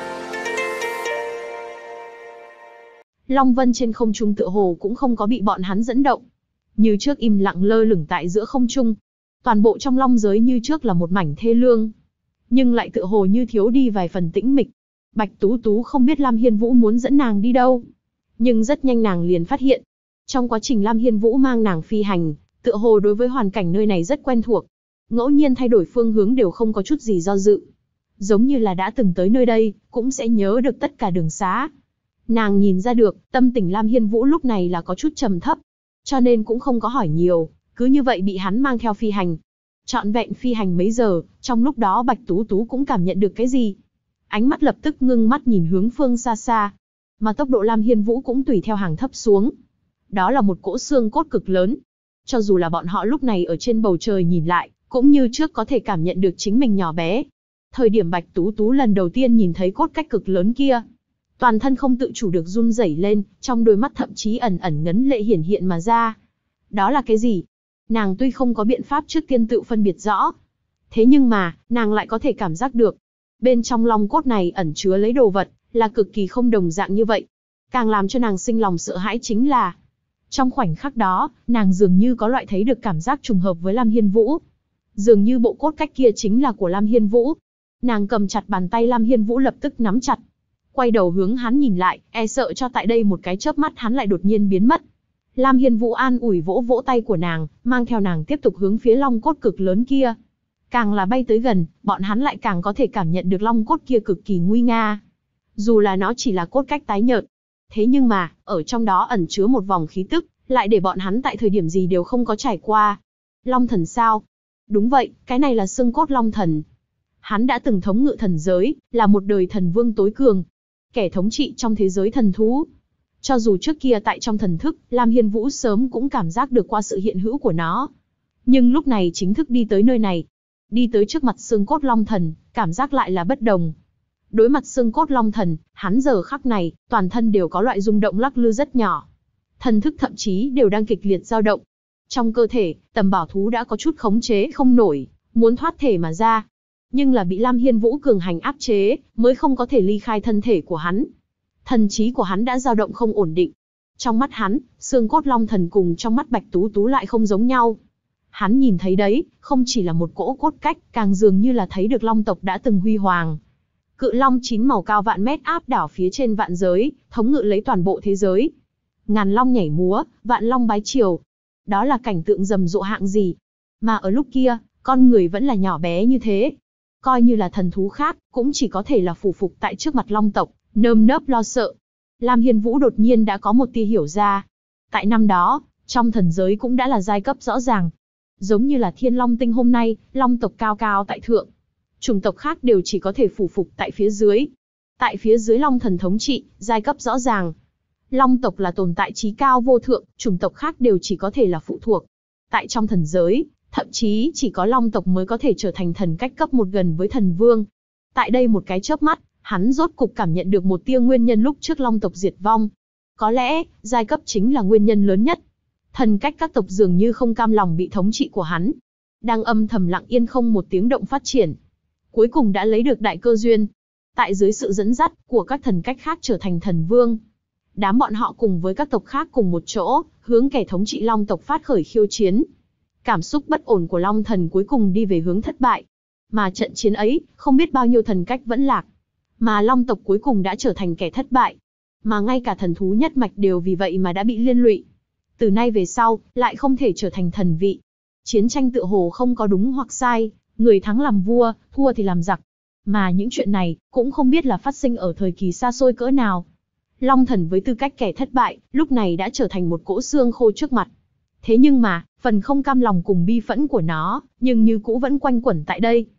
Long Vân trên không trung tựa hồ cũng không có bị bọn hắn dẫn động. Như trước im lặng lơ lửng tại giữa không trung. Toàn bộ trong Long giới như trước là một mảnh thê lương. Nhưng lại tựa hồ như thiếu đi vài phần tĩnh mịch. Bạch Tú Tú không biết Lam Hiên Vũ muốn dẫn nàng đi đâu. Nhưng rất nhanh nàng liền phát hiện. Trong quá trình Lam Hiên Vũ mang nàng phi hành, tựa hồ đối với hoàn cảnh nơi này rất quen thuộc. Ngẫu nhiên thay đổi phương hướng đều không có chút gì do dự. Giống như là đã từng tới nơi đây, cũng sẽ nhớ được tất cả đường xá. Nàng nhìn ra được, tâm tình Lam Hiên Vũ lúc này là có chút trầm thấp. Cho nên cũng không có hỏi nhiều, cứ như vậy bị hắn mang theo phi hành. Trọn vẹn phi hành mấy giờ, trong lúc đó Bạch Tú Tú cũng cảm nhận được cái gì. Ánh mắt lập tức ngưng mắt nhìn hướng phương xa xa. Mà tốc độ Lam Hiên Vũ cũng tùy theo hàng thấp xuống. Đó là một cỗ xương cốt cực lớn. Cho dù là bọn họ lúc này ở trên bầu trời nhìn lại, cũng như trước có thể cảm nhận được chính mình nhỏ bé. Thời điểm Bạch Tú Tú lần đầu tiên nhìn thấy cốt cách cực lớn kia, toàn thân không tự chủ được run rẩy lên, trong đôi mắt thậm chí ẩn ẩn ngấn lệ hiển hiện mà ra. Đó là cái gì? Nàng tuy không có biện pháp trước tiên tự phân biệt rõ, thế nhưng mà, nàng lại có thể cảm giác được. Bên trong long cốt này ẩn chứa lấy đồ vật, là cực kỳ không đồng dạng như vậy. Càng làm cho nàng sinh lòng sợ hãi chính là, trong khoảnh khắc đó, nàng dường như có loại thấy được cảm giác trùng hợp với Lam Hiên Vũ. Dường như bộ cốt cách kia chính là của Lam Hiên Vũ. Nàng cầm chặt bàn tay Lam Hiên Vũ lập tức nắm chặt. Quay đầu hướng hắn nhìn lại, e sợ cho tại đây một cái chớp mắt hắn lại đột nhiên biến mất. Lam Hiên Vũ an ủi vỗ vỗ tay của nàng, mang theo nàng tiếp tục hướng phía long cốt cực lớn kia. Càng là bay tới gần, bọn hắn lại càng có thể cảm nhận được long cốt kia cực kỳ nguy nga. Dù là nó chỉ là cốt cách tái nhợt. Thế nhưng mà, ở trong đó ẩn chứa một vòng khí tức, lại để bọn hắn tại thời điểm gì đều không có trải qua. Long thần sao? Đúng vậy, cái này là xương cốt long thần. Hắn đã từng thống ngự thần giới, là một đời thần vương tối cường. Kẻ thống trị trong thế giới thần thú. Cho dù trước kia tại trong thần thức, Lam Hiên Vũ sớm cũng cảm giác được qua sự hiện hữu của nó. Nhưng lúc này chính thức đi tới nơi này. Đi tới trước mặt xương cốt long thần, cảm giác lại là bất đồng. Đối mặt xương cốt long thần, hắn giờ khắc này, toàn thân đều có loại rung động lắc lư rất nhỏ. Thần thức thậm chí đều đang kịch liệt dao động. Trong cơ thể, Tầm Bảo thú đã có chút khống chế không nổi, muốn thoát thể mà ra. Nhưng là bị Lam Hiên Vũ cường hành áp chế, mới không có thể ly khai thân thể của hắn. Thần trí của hắn đã dao động không ổn định. Trong mắt hắn, xương cốt long thần cùng trong mắt Bạch Tú Tú lại không giống nhau. Hắn nhìn thấy đấy, không chỉ là một cỗ cốt cách, càng dường như là thấy được long tộc đã từng huy hoàng. Cự long 9 màu cao vạn mét áp đảo phía trên vạn giới, thống ngự lấy toàn bộ thế giới. Ngàn long nhảy múa, vạn long bái triều. Đó là cảnh tượng rầm rộ hạng gì? Mà ở lúc kia, con người vẫn là nhỏ bé như thế. Coi như là thần thú khác, cũng chỉ có thể là phủ phục tại trước mặt long tộc, nơm nớp lo sợ. Lam Hiên Vũ đột nhiên đã có một tia hiểu ra. Tại năm đó, trong thần giới cũng đã là giai cấp rõ ràng. Giống như là Thiên Long Tinh hôm nay, long tộc cao cao tại thượng. Chủng tộc khác đều chỉ có thể phủ phục tại phía dưới. Tại phía dưới long thần thống trị, giai cấp rõ ràng. Long tộc là tồn tại trí cao vô thượng, chủng tộc khác đều chỉ có thể là phụ thuộc. Tại trong thần giới, thậm chí chỉ có long tộc mới có thể trở thành thần cách cấp một gần với thần vương. Tại đây một cái chớp mắt, hắn rốt cục cảm nhận được một tia nguyên nhân lúc trước long tộc diệt vong. Có lẽ, giai cấp chính là nguyên nhân lớn nhất. Thần cách các tộc dường như không cam lòng bị thống trị của hắn. Đang âm thầm lặng yên không một tiếng động phát triển. Cuối cùng đã lấy được đại cơ duyên. Tại dưới sự dẫn dắt của các thần cách khác trở thành thần vương. Đám bọn họ cùng với các tộc khác cùng một chỗ, hướng kẻ thống trị long tộc phát khởi khiêu chiến. Cảm xúc bất ổn của long thần cuối cùng đi về hướng thất bại. Mà trận chiến ấy, không biết bao nhiêu thần cách vẫn lạc. Mà long tộc cuối cùng đã trở thành kẻ thất bại. Mà ngay cả thần thú nhất mạch đều vì vậy mà đã bị liên lụy. Từ nay về sau, lại không thể trở thành thần vị. Chiến tranh tựa hồ không có đúng hoặc sai, người thắng làm vua, thua thì làm giặc. Mà những chuyện này, cũng không biết là phát sinh ở thời kỳ xa xôi cỡ nào. Long thần với tư cách kẻ thất bại, lúc này đã trở thành một cỗ xương khô trước mặt. Thế nhưng mà, phần không cam lòng cùng bi phẫn của nó, nhưng như cũ vẫn quanh quẩn tại đây.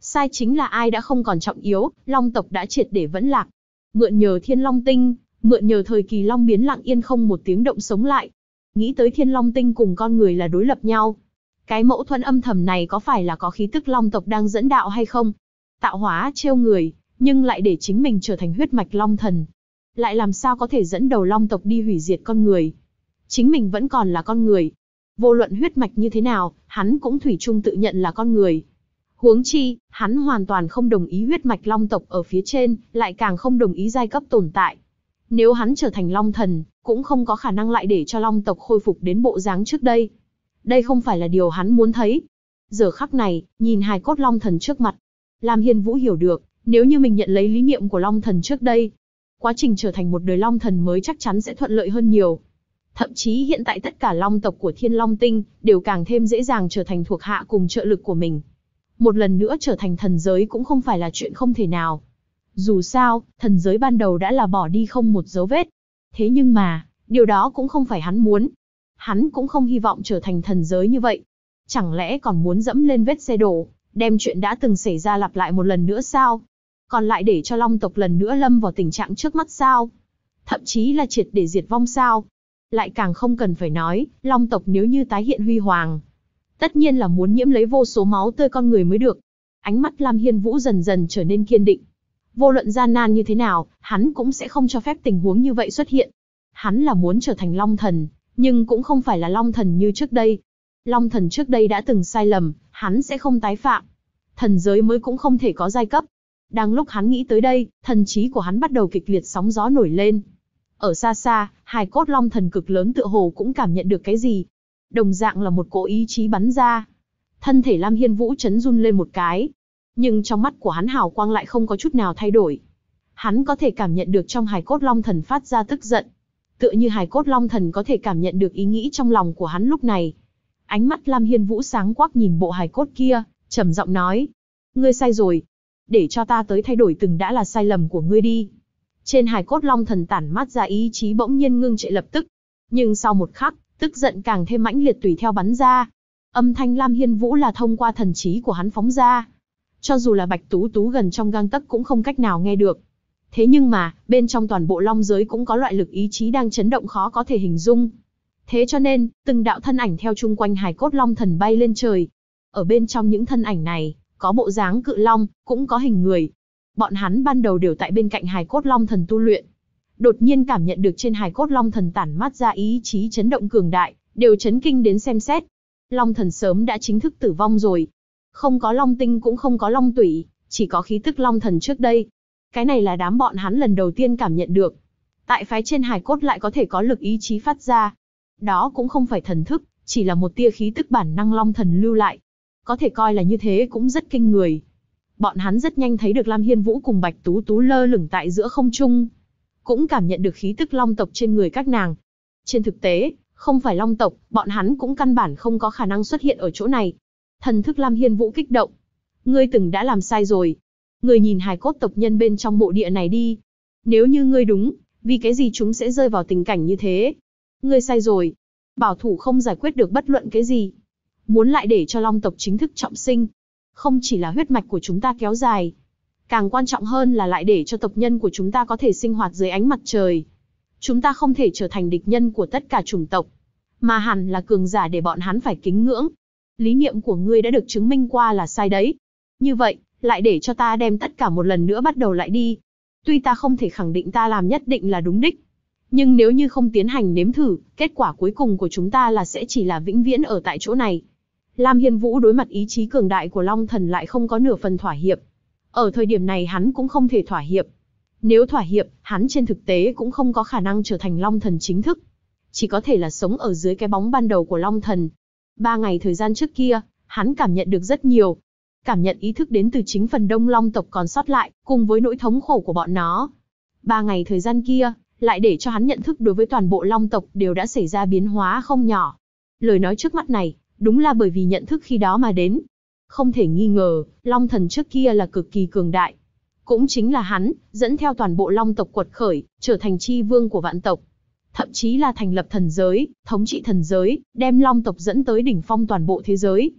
Sai chính là ai đã không còn trọng yếu, Long tộc đã triệt để vẫn lạc. Mượn nhờ Thiên Long Tinh, mượn nhờ thời kỳ Long biến lặng yên không một tiếng động sống lại. Nghĩ tới Thiên Long Tinh cùng con người là đối lập nhau. Cái mâu thuẫn âm thầm này có phải là có khí tức Long tộc đang dẫn đạo hay không? Tạo hóa trêu người, nhưng lại để chính mình trở thành huyết mạch Long thần. Lại làm sao có thể dẫn đầu Long tộc đi hủy diệt con người? Chính mình vẫn còn là con người. Vô luận huyết mạch như thế nào, hắn cũng thủy chung tự nhận là con người. Huống chi, hắn hoàn toàn không đồng ý huyết mạch Long tộc ở phía trên, lại càng không đồng ý giai cấp tồn tại. Nếu hắn trở thành Long thần, cũng không có khả năng lại để cho Long tộc khôi phục đến bộ dáng trước đây. Đây không phải là điều hắn muốn thấy. Giờ khắc này, nhìn hài cốt Long thần trước mặt, Lam Hiên Vũ hiểu được, nếu như mình nhận lấy lý niệm của Long thần trước đây, quá trình trở thành một đời Long thần mới chắc chắn sẽ thuận lợi hơn nhiều. Thậm chí hiện tại tất cả Long tộc của Thiên Long Tinh đều càng thêm dễ dàng trở thành thuộc hạ cùng trợ lực của mình. Một lần nữa trở thành thần giới cũng không phải là chuyện không thể nào. Dù sao, thần giới ban đầu đã là bỏ đi không một dấu vết. Thế nhưng mà, điều đó cũng không phải hắn muốn. Hắn cũng không hy vọng trở thành thần giới như vậy. Chẳng lẽ còn muốn dẫm lên vết xe đổ, đem chuyện đã từng xảy ra lặp lại một lần nữa sao? Còn lại để cho Long tộc lần nữa lâm vào tình trạng trước mắt sao? Thậm chí là triệt để diệt vong sao? Lại càng không cần phải nói, Long tộc nếu như tái hiện huy hoàng, tất nhiên là muốn nhiễm lấy vô số máu tươi con người mới được. Ánh mắt Lam Hiên Vũ dần dần trở nên kiên định. Vô luận gian nan như thế nào, hắn cũng sẽ không cho phép tình huống như vậy xuất hiện. Hắn là muốn trở thành Long thần, nhưng cũng không phải là Long thần như trước đây. Long thần trước đây đã từng sai lầm, hắn sẽ không tái phạm. Thần giới mới cũng không thể có giai cấp. Đang lúc hắn nghĩ tới đây, thần trí của hắn bắt đầu kịch liệt sóng gió nổi lên. Ở xa xa, hài cốt Long thần cực lớn tựa hồ cũng cảm nhận được cái gì. Đồng dạng là một cỗ ý chí bắn ra. Thân thể Lam Hiên Vũ chấn run lên một cái. Nhưng trong mắt của hắn hào quang lại không có chút nào thay đổi. Hắn có thể cảm nhận được trong hài cốt Long thần phát ra tức giận. Tựa như hài cốt Long thần có thể cảm nhận được ý nghĩ trong lòng của hắn lúc này. Ánh mắt Lam Hiên Vũ sáng quắc nhìn bộ hài cốt kia, trầm giọng nói. Ngươi sai rồi. Để cho ta tới thay đổi từng đã là sai lầm của ngươi đi. Trên hài cốt Long thần tản mát ra ý chí bỗng nhiên ngưng trệ lập tức. Nhưng sau một khắc, tức giận càng thêm mãnh liệt tùy theo bắn ra. Âm thanh Lam Hiên Vũ là thông qua thần trí của hắn phóng ra. Cho dù là Bạch Tú Tú gần trong gang tấc cũng không cách nào nghe được. Thế nhưng mà, bên trong toàn bộ Long giới cũng có loại lực ý chí đang chấn động khó có thể hình dung. Thế cho nên, từng đạo thân ảnh theo chung quanh hài cốt Long thần bay lên trời. Ở bên trong những thân ảnh này, có bộ dáng cự long, cũng có hình người. Bọn hắn ban đầu đều tại bên cạnh hài cốt Long thần tu luyện. Đột nhiên cảm nhận được trên hài cốt Long thần tản mát ra ý chí chấn động cường đại, đều chấn kinh đến xem xét. Long thần sớm đã chính thức tử vong rồi. Không có Long tinh cũng không có Long tủy, chỉ có khí tức Long thần trước đây. Cái này là đám bọn hắn lần đầu tiên cảm nhận được. Tại phái trên hài cốt lại có thể có lực ý chí phát ra. Đó cũng không phải thần thức, chỉ là một tia khí tức bản năng Long thần lưu lại. Có thể coi là như thế cũng rất kinh người. Bọn hắn rất nhanh thấy được Lam Hiên Vũ cùng Bạch Tú Tú lơ lửng tại giữa không trung. Cũng cảm nhận được khí tức Long tộc trên người các nàng. Trên thực tế, không phải Long tộc, bọn hắn cũng căn bản không có khả năng xuất hiện ở chỗ này. Thần thức Lam Hiên Vũ kích động. Ngươi từng đã làm sai rồi. Ngươi nhìn hài cốt tộc nhân bên trong mộ địa này đi. Nếu như ngươi đúng, vì cái gì chúng sẽ rơi vào tình cảnh như thế? Ngươi sai rồi. Bảo thủ không giải quyết được bất luận cái gì. Muốn lại để cho Long tộc chính thức trọng sinh. Không chỉ là huyết mạch của chúng ta kéo dài. Càng quan trọng hơn là lại để cho tộc nhân của chúng ta có thể sinh hoạt dưới ánh mặt trời. Chúng ta không thể trở thành địch nhân của tất cả chủng tộc. Mà hẳn là cường giả để bọn hắn phải kính ngưỡng. Lý niệm của ngươi đã được chứng minh qua là sai đấy. Như vậy, lại để cho ta đem tất cả một lần nữa bắt đầu lại đi. Tuy ta không thể khẳng định ta làm nhất định là đúng đích. Nhưng nếu như không tiến hành nếm thử, kết quả cuối cùng của chúng ta là sẽ chỉ là vĩnh viễn ở tại chỗ này. Lam Hiên Vũ đối mặt ý chí cường đại của Long thần lại không có nửa phần thỏa hiệp. Ở thời điểm này hắn cũng không thể thỏa hiệp. Nếu thỏa hiệp, hắn trên thực tế cũng không có khả năng trở thành Long thần chính thức. Chỉ có thể là sống ở dưới cái bóng ban đầu của Long thần. 3 ngày thời gian trước kia, hắn cảm nhận được rất nhiều. Cảm nhận ý thức đến từ chính phần đông Long tộc còn sót lại, cùng với nỗi thống khổ của bọn nó. 3 ngày thời gian kia, lại để cho hắn nhận thức đối với toàn bộ Long tộc đều đã xảy ra biến hóa không nhỏ. Lời nói trước mắt này, đúng là bởi vì nhận thức khi đó mà đến. Không thể nghi ngờ, Long thần trước kia là cực kỳ cường đại. Cũng chính là hắn, dẫn theo toàn bộ Long tộc quật khởi, trở thành chi vương của vạn tộc. Thậm chí là thành lập thần giới, thống trị thần giới, đem Long tộc dẫn tới đỉnh phong toàn bộ thế giới.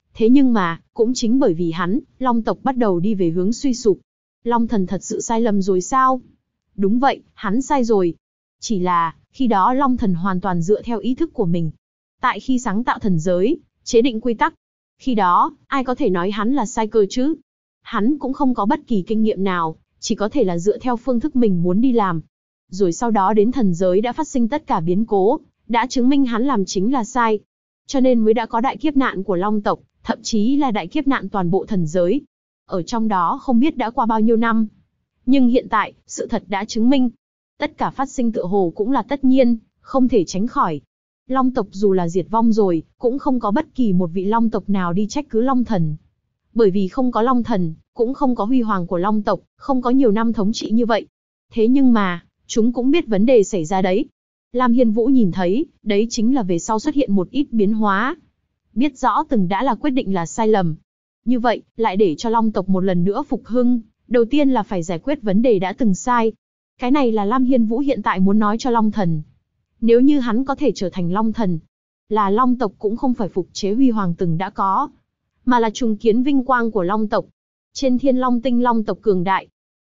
Thế nhưng mà, cũng chính bởi vì hắn, Long tộc bắt đầu đi về hướng suy sụp. Long thần thật sự sai lầm rồi sao? Đúng vậy, hắn sai rồi. Chỉ là, khi đó Long thần hoàn toàn dựa theo ý thức của mình. Tại khi sáng tạo thần giới, chế định quy tắc. Khi đó, ai có thể nói hắn là sai cơ chứ? Hắn cũng không có bất kỳ kinh nghiệm nào, chỉ có thể là dựa theo phương thức mình muốn đi làm. Rồi sau đó đến thần giới đã phát sinh tất cả biến cố, đã chứng minh hắn làm chính là sai. Cho nên mới đã có đại kiếp nạn của Long tộc, thậm chí là đại kiếp nạn toàn bộ thần giới. Ở trong đó không biết đã qua bao nhiêu năm. Nhưng hiện tại, sự thật đã chứng minh. Tất cả phát sinh tựa hồ cũng là tất nhiên, không thể tránh khỏi. Long tộc dù là diệt vong rồi, cũng không có bất kỳ một vị Long tộc nào đi trách cứ Long thần. Bởi vì không có Long thần, cũng không có huy hoàng của Long tộc, không có nhiều năm thống trị như vậy. Thế nhưng mà, chúng cũng biết vấn đề xảy ra đấy. Lam Hiên Vũ nhìn thấy, đấy chính là về sau xuất hiện một ít biến hóa. Biết rõ từng đã là quyết định là sai lầm. Như vậy, lại để cho Long tộc một lần nữa phục hưng, đầu tiên là phải giải quyết vấn đề đã từng sai. Cái này là Lam Hiên Vũ hiện tại muốn nói cho Long thần. Nếu như hắn có thể trở thành Long thần, là Long tộc cũng không phải phục chế huy hoàng từng đã có, mà là trùng kiến vinh quang của Long tộc. Trên Thiên Long Tinh Long tộc cường đại,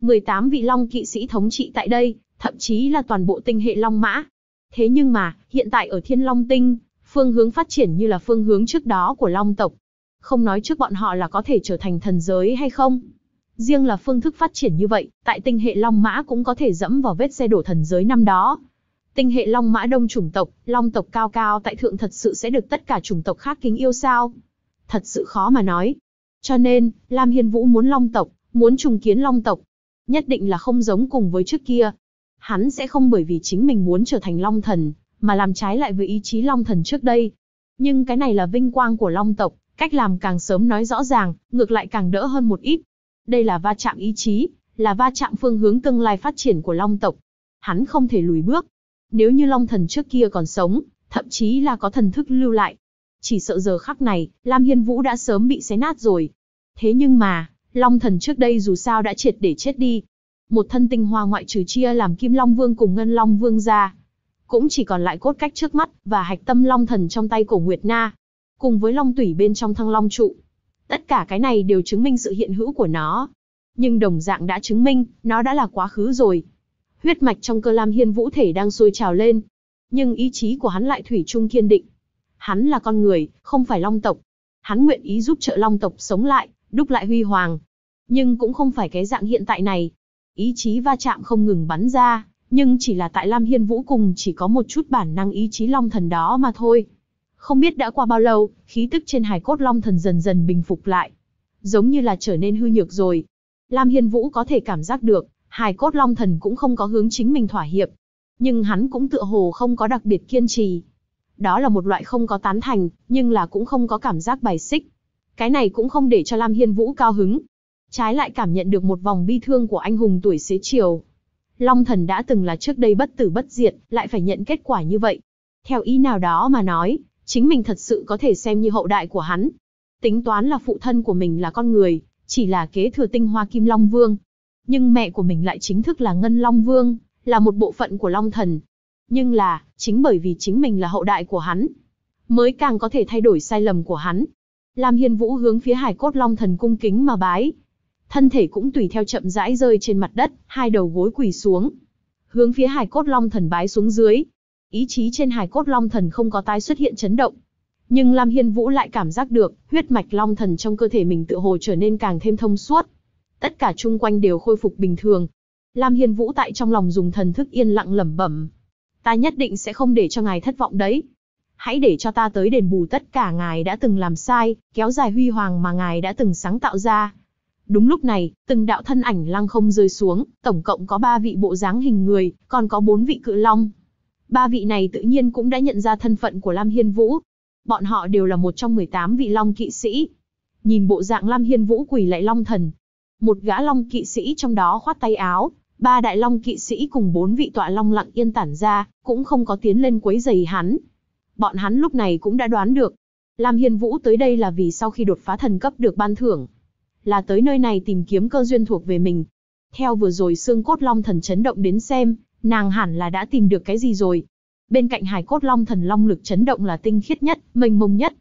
18 vị Long kỵ sĩ thống trị tại đây, thậm chí là toàn bộ tinh hệ Long Mã. Thế nhưng mà, hiện tại ở Thiên Long Tinh, phương hướng phát triển như là phương hướng trước đó của Long tộc. Không nói trước bọn họ là có thể trở thành thần giới hay không. Riêng là phương thức phát triển như vậy, tại tinh hệ Long Mã cũng có thể dẫm vào vết xe đổ thần giới năm đó. Tinh hệ Long Mã đông chủng tộc, Long tộc cao cao tại thượng thật sự sẽ được tất cả chủng tộc khác kính yêu sao? Thật sự khó mà nói. Cho nên, Lam Hiên Vũ muốn Long tộc, muốn trùng kiến Long tộc. Nhất định là không giống cùng với trước kia. Hắn sẽ không bởi vì chính mình muốn trở thành Long thần, mà làm trái lại với ý chí Long thần trước đây. Nhưng cái này là vinh quang của Long tộc, cách làm càng sớm nói rõ ràng, ngược lại càng đỡ hơn một ít. Đây là va chạm ý chí, là va chạm phương hướng tương lai phát triển của Long tộc. Hắn không thể lùi bước. Nếu như Long thần trước kia còn sống, thậm chí là có thần thức lưu lại, chỉ sợ giờ khắc này, Lam Hiên Vũ đã sớm bị xé nát rồi. Thế nhưng mà, Long thần trước đây dù sao đã triệt để chết đi. Một thân tinh hoa ngoại trừ chia làm Kim Long Vương cùng Ngân Long Vương ra, cũng chỉ còn lại cốt cách trước mắt, và hạch tâm Long thần trong tay Cổ Nguyệt Na, cùng với Long tủy bên trong Thăng Long trụ. Tất cả cái này đều chứng minh sự hiện hữu của nó. Nhưng đồng dạng đã chứng minh, nó đã là quá khứ rồi. Huyết mạch trong cơ Lam Hiên Vũ thể đang sôi trào lên. Nhưng ý chí của hắn lại thủy chung kiên định. Hắn là con người, không phải Long tộc. Hắn nguyện ý giúp trợ Long tộc sống lại, đúc lại huy hoàng. Nhưng cũng không phải cái dạng hiện tại này. Ý chí va chạm không ngừng bắn ra, nhưng chỉ là tại Lam Hiên Vũ cùng chỉ có một chút bản năng ý chí Long thần đó mà thôi. Không biết đã qua bao lâu, khí tức trên hài cốt Long thần dần dần bình phục lại. Giống như là trở nên hư nhược rồi. Lam Hiên Vũ có thể cảm giác được, hài cốt Long thần cũng không có hướng chính mình thỏa hiệp. Nhưng hắn cũng tựa hồ không có đặc biệt kiên trì. Đó là một loại không có tán thành, nhưng là cũng không có cảm giác bài xích. Cái này cũng không để cho Lam Hiên Vũ cao hứng. Trái lại cảm nhận được một vòng bi thương của anh hùng tuổi xế chiều. Long thần đã từng là trước đây bất tử bất diệt, lại phải nhận kết quả như vậy. Theo ý nào đó mà nói, chính mình thật sự có thể xem như hậu đại của hắn. Tính toán là phụ thân của mình là con người, chỉ là kế thừa tinh hoa Kim Long Vương. Nhưng mẹ của mình lại chính thức là Ngân Long Vương, là một bộ phận của Long thần. Nhưng là, chính bởi vì chính mình là hậu đại của hắn, mới càng có thể thay đổi sai lầm của hắn. Lam Hiên Vũ hướng phía hài cốt Long thần cung kính mà bái. Thân thể cũng tùy theo chậm rãi rơi trên mặt đất, hai đầu gối quỳ xuống. Hướng phía hài cốt Long thần bái xuống dưới. Ý chí trên hài cốt Long thần không có tái xuất hiện chấn động. Nhưng Lam Hiên Vũ lại cảm giác được, huyết mạch Long thần trong cơ thể mình tựa hồ trở nên càng thêm thông suốt. Tất cả chung quanh đều khôi phục bình thường. Lam Hiên Vũ tại trong lòng dùng thần thức yên lặng lẩm bẩm. Ta nhất định sẽ không để cho ngài thất vọng đấy. Hãy để cho ta tới đền bù tất cả ngài đã từng làm sai, kéo dài huy hoàng mà ngài đã từng sáng tạo ra. Đúng lúc này, từng đạo thân ảnh lăng không rơi xuống, tổng cộng có 3 vị bộ dáng hình người, còn có 4 vị cự long. 3 vị này tự nhiên cũng đã nhận ra thân phận của Lam Hiên Vũ. Bọn họ đều là một trong 18 vị long kỵ sĩ. Nhìn bộ dạng Lam Hiên Vũ quỳ lạy Long thần. Một gã long kỵ sĩ trong đó khoát tay áo, 3 đại long kỵ sĩ cùng 4 vị tọa long lặng yên tản ra, cũng không có tiến lên quấy rầy hắn. Bọn hắn lúc này cũng đã đoán được, Lam Hiên Vũ tới đây là vì sau khi đột phá thần cấp được ban thưởng, là tới nơi này tìm kiếm cơ duyên thuộc về mình. Theo vừa rồi xương cốt Long thần chấn động đến xem, nàng hẳn là đã tìm được cái gì rồi. Bên cạnh hài cốt Long thần long lực chấn động là tinh khiết nhất, mênh mông nhất.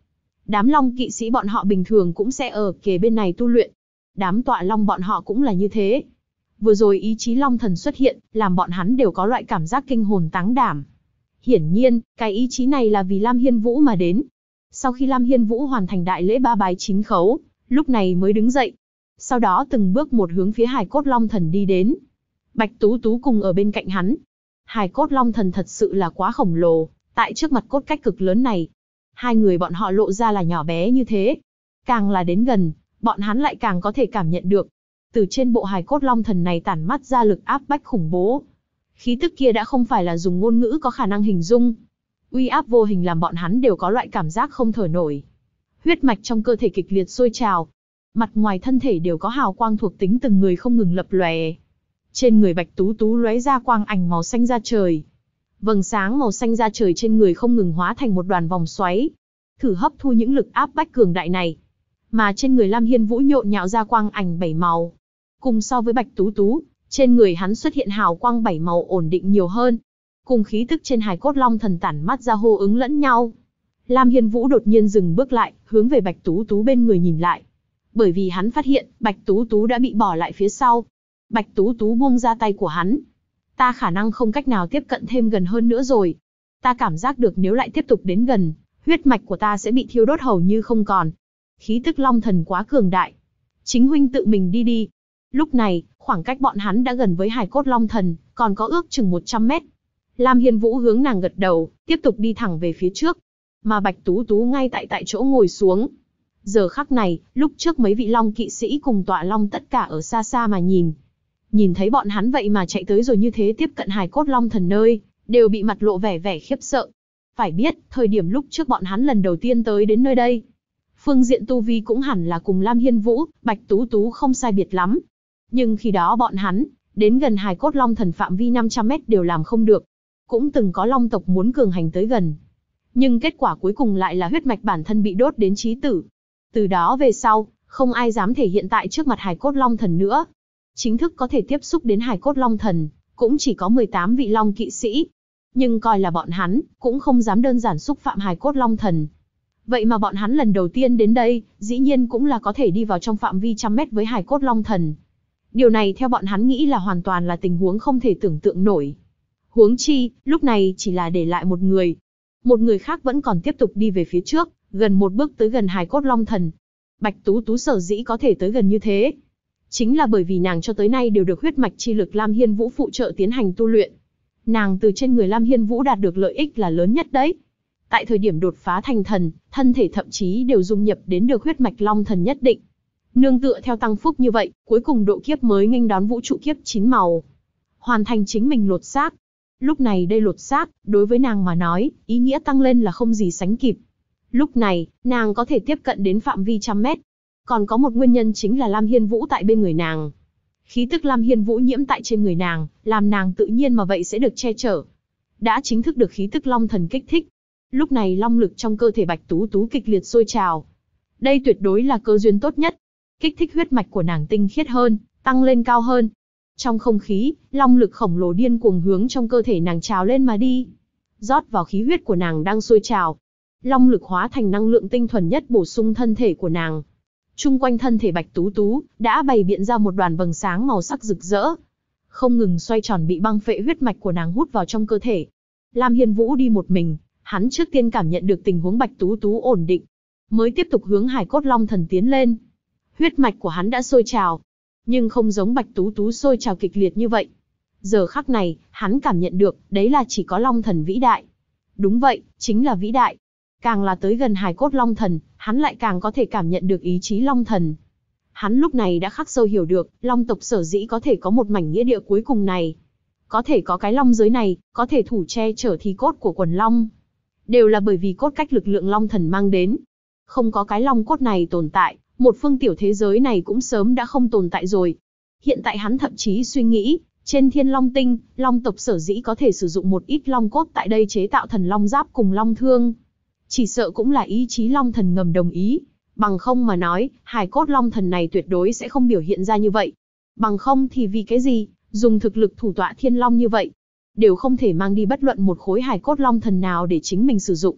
Đám long kỵ sĩ bọn họ bình thường cũng sẽ ở kề bên này tu luyện. Đám tọa long bọn họ cũng là như thế. Vừa rồi ý chí long thần xuất hiện, làm bọn hắn đều có loại cảm giác kinh hồn táng đảm. Hiển nhiên, cái ý chí này là vì Lam Hiên Vũ mà đến. Sau khi Lam Hiên Vũ hoàn thành đại lễ 3 bái 9 khấu, lúc này mới đứng dậy. Sau đó từng bước một hướng phía hài cốt long thần đi đến. Bạch Tú Tú cùng ở bên cạnh hắn. Hài cốt long thần thật sự là quá khổng lồ, tại trước mặt cốt cách cực lớn này. Hai người bọn họ lộ ra là nhỏ bé như thế. Càng là đến gần, bọn hắn lại càng có thể cảm nhận được. Từ trên bộ hài cốt long thần này tản mắt ra lực áp bách khủng bố. Khí tức kia đã không phải là dùng ngôn ngữ có khả năng hình dung. Uy áp vô hình làm bọn hắn đều có loại cảm giác không thở nổi. Huyết mạch trong cơ thể kịch liệt sôi trào. Mặt ngoài thân thể đều có hào quang thuộc tính từng người không ngừng lập lòe. Trên người Bạch Tú Tú lóe ra quang ảnh màu xanh da trời. Vầng sáng màu xanh da trời trên người không ngừng hóa thành một đoàn vòng xoáy, thử hấp thu những lực áp bách cường đại này. Mà trên người Lam Hiên Vũ nhộn nhạo ra quang ảnh 7 màu. Cùng so với Bạch Tú Tú, trên người hắn xuất hiện hào quang 7 màu ổn định nhiều hơn. Cùng khí tức trên hài cốt long thần tản mắt ra hô ứng lẫn nhau. Lam Hiên Vũ đột nhiên dừng bước lại, hướng về Bạch Tú Tú bên người nhìn lại. Bởi vì hắn phát hiện, Bạch Tú Tú đã bị bỏ lại phía sau. Bạch Tú Tú buông ra tay của hắn. Ta khả năng không cách nào tiếp cận thêm gần hơn nữa rồi. Ta cảm giác được nếu lại tiếp tục đến gần, huyết mạch của ta sẽ bị thiêu đốt hầu như không còn. Khí tức long thần quá cường đại. Chính huynh tự mình đi đi. Lúc này, khoảng cách bọn hắn đã gần với hài cốt long thần, còn có ước chừng 100 mét. Lam Hiên Vũ hướng nàng gật đầu, tiếp tục đi thẳng về phía trước. Mà Bạch Tú Tú ngay tại chỗ ngồi xuống. Giờ khắc này, lúc trước mấy vị long kỵ sĩ cùng tọa long tất cả ở xa xa mà nhìn. Nhìn thấy bọn hắn vậy mà chạy tới rồi như thế tiếp cận hài cốt long thần nơi, đều bị mặt lộ vẻ khiếp sợ. Phải biết, thời điểm lúc trước bọn hắn lần đầu tiên tới đến nơi đây, phương diện tu vi cũng hẳn là cùng Lam Hiên Vũ, Bạch Tú Tú không sai biệt lắm. Nhưng khi đó bọn hắn, đến gần hài cốt long thần phạm vi 500 mét đều làm không được. Cũng từng có long tộc muốn cường hành tới gần. Nhưng kết quả cuối cùng lại là huyết mạch bản thân bị đốt đến chí tử. Từ đó về sau, không ai dám thể hiện tại trước mặt hài cốt long thần nữa. Chính thức có thể tiếp xúc đến hài cốt long thần, cũng chỉ có 18 vị long kỵ sĩ. Nhưng coi là bọn hắn, cũng không dám đơn giản xúc phạm hài cốt long thần. Vậy mà bọn hắn lần đầu tiên đến đây, dĩ nhiên cũng là có thể đi vào trong phạm vi 100 mét với hài cốt long thần. Điều này theo bọn hắn nghĩ là hoàn toàn là tình huống không thể tưởng tượng nổi. Huống chi, lúc này chỉ là để lại một người. Một người khác vẫn còn tiếp tục đi về phía trước, gần một bước tới gần hài cốt long thần. Bạch Tú Tú sở dĩ có thể tới gần như thế, chính là bởi vì nàng cho tới nay đều được huyết mạch chi lực Lam Hiên Vũ phụ trợ tiến hành tu luyện. Nàng từ trên người Lam Hiên Vũ đạt được lợi ích là lớn nhất đấy. Tại thời điểm đột phá thành thần, thân thể thậm chí đều dung nhập đến được huyết mạch long thần nhất định. Nương tựa theo tăng phúc như vậy, cuối cùng độ kiếp mới nghênh đón vũ trụ kiếp 9 màu. Hoàn thành chính mình lột xác. Lúc này đây lột xác, đối với nàng mà nói, ý nghĩa tăng lên là không gì sánh kịp. Lúc này, nàng có thể tiếp cận đến phạm vi 100 mét. Còn có một nguyên nhân chính là Lam Hiên Vũ tại bên người nàng. Khí tức Lam Hiên Vũ nhiễm tại trên người nàng, làm nàng tự nhiên mà vậy sẽ được che chở. Đã chính thức được khí tức long thần kích thích. Lúc này long lực trong cơ thể Bạch Tú Tú kịch liệt sôi trào. Đây tuyệt đối là cơ duyên tốt nhất. Kích thích huyết mạch của nàng tinh khiết hơn, tăng lên cao hơn. Trong không khí, long lực khổng lồ điên cuồng hướng trong cơ thể nàng trào lên mà đi. Rót vào khí huyết của nàng đang sôi trào. Long lực hóa thành năng lượng tinh thuần nhất bổ sung thân thể của nàng. Chung quanh thân thể Bạch Tú Tú, đã bày biện ra một đoàn vầng sáng màu sắc rực rỡ. Không ngừng xoay tròn bị băng phệ huyết mạch của nàng hút vào trong cơ thể. Lam Hiên Vũ đi một mình, hắn trước tiên cảm nhận được tình huống Bạch Tú Tú ổn định. Mới tiếp tục hướng hài cốt long thần tiến lên. Huyết mạch của hắn đã sôi trào. Nhưng không giống Bạch Tú Tú sôi trào kịch liệt như vậy. Giờ khắc này, hắn cảm nhận được, đấy là chỉ có long thần vĩ đại. Đúng vậy, chính là vĩ đại. Càng là tới gần hài cốt long thần, hắn lại càng có thể cảm nhận được ý chí long thần. Hắn lúc này đã khắc sâu hiểu được, long tộc sở dĩ có thể có một mảnh nghĩa địa cuối cùng này. Có thể có cái long giới này, có thể thủ che chở thi cốt của quần long. Đều là bởi vì cốt cách lực lượng long thần mang đến. Không có cái long cốt này tồn tại, một phương tiểu thế giới này cũng sớm đã không tồn tại rồi. Hiện tại hắn thậm chí suy nghĩ, trên Thiên Long Tinh, long tộc sở dĩ có thể sử dụng một ít long cốt tại đây chế tạo thần long giáp cùng long thương. Chỉ sợ cũng là ý chí long thần ngầm đồng ý. Bằng không mà nói, hài cốt long thần này tuyệt đối sẽ không biểu hiện ra như vậy. Bằng không thì vì cái gì, dùng thực lực thủ tọa thiên long như vậy, đều không thể mang đi bất luận một khối hài cốt long thần nào để chính mình sử dụng.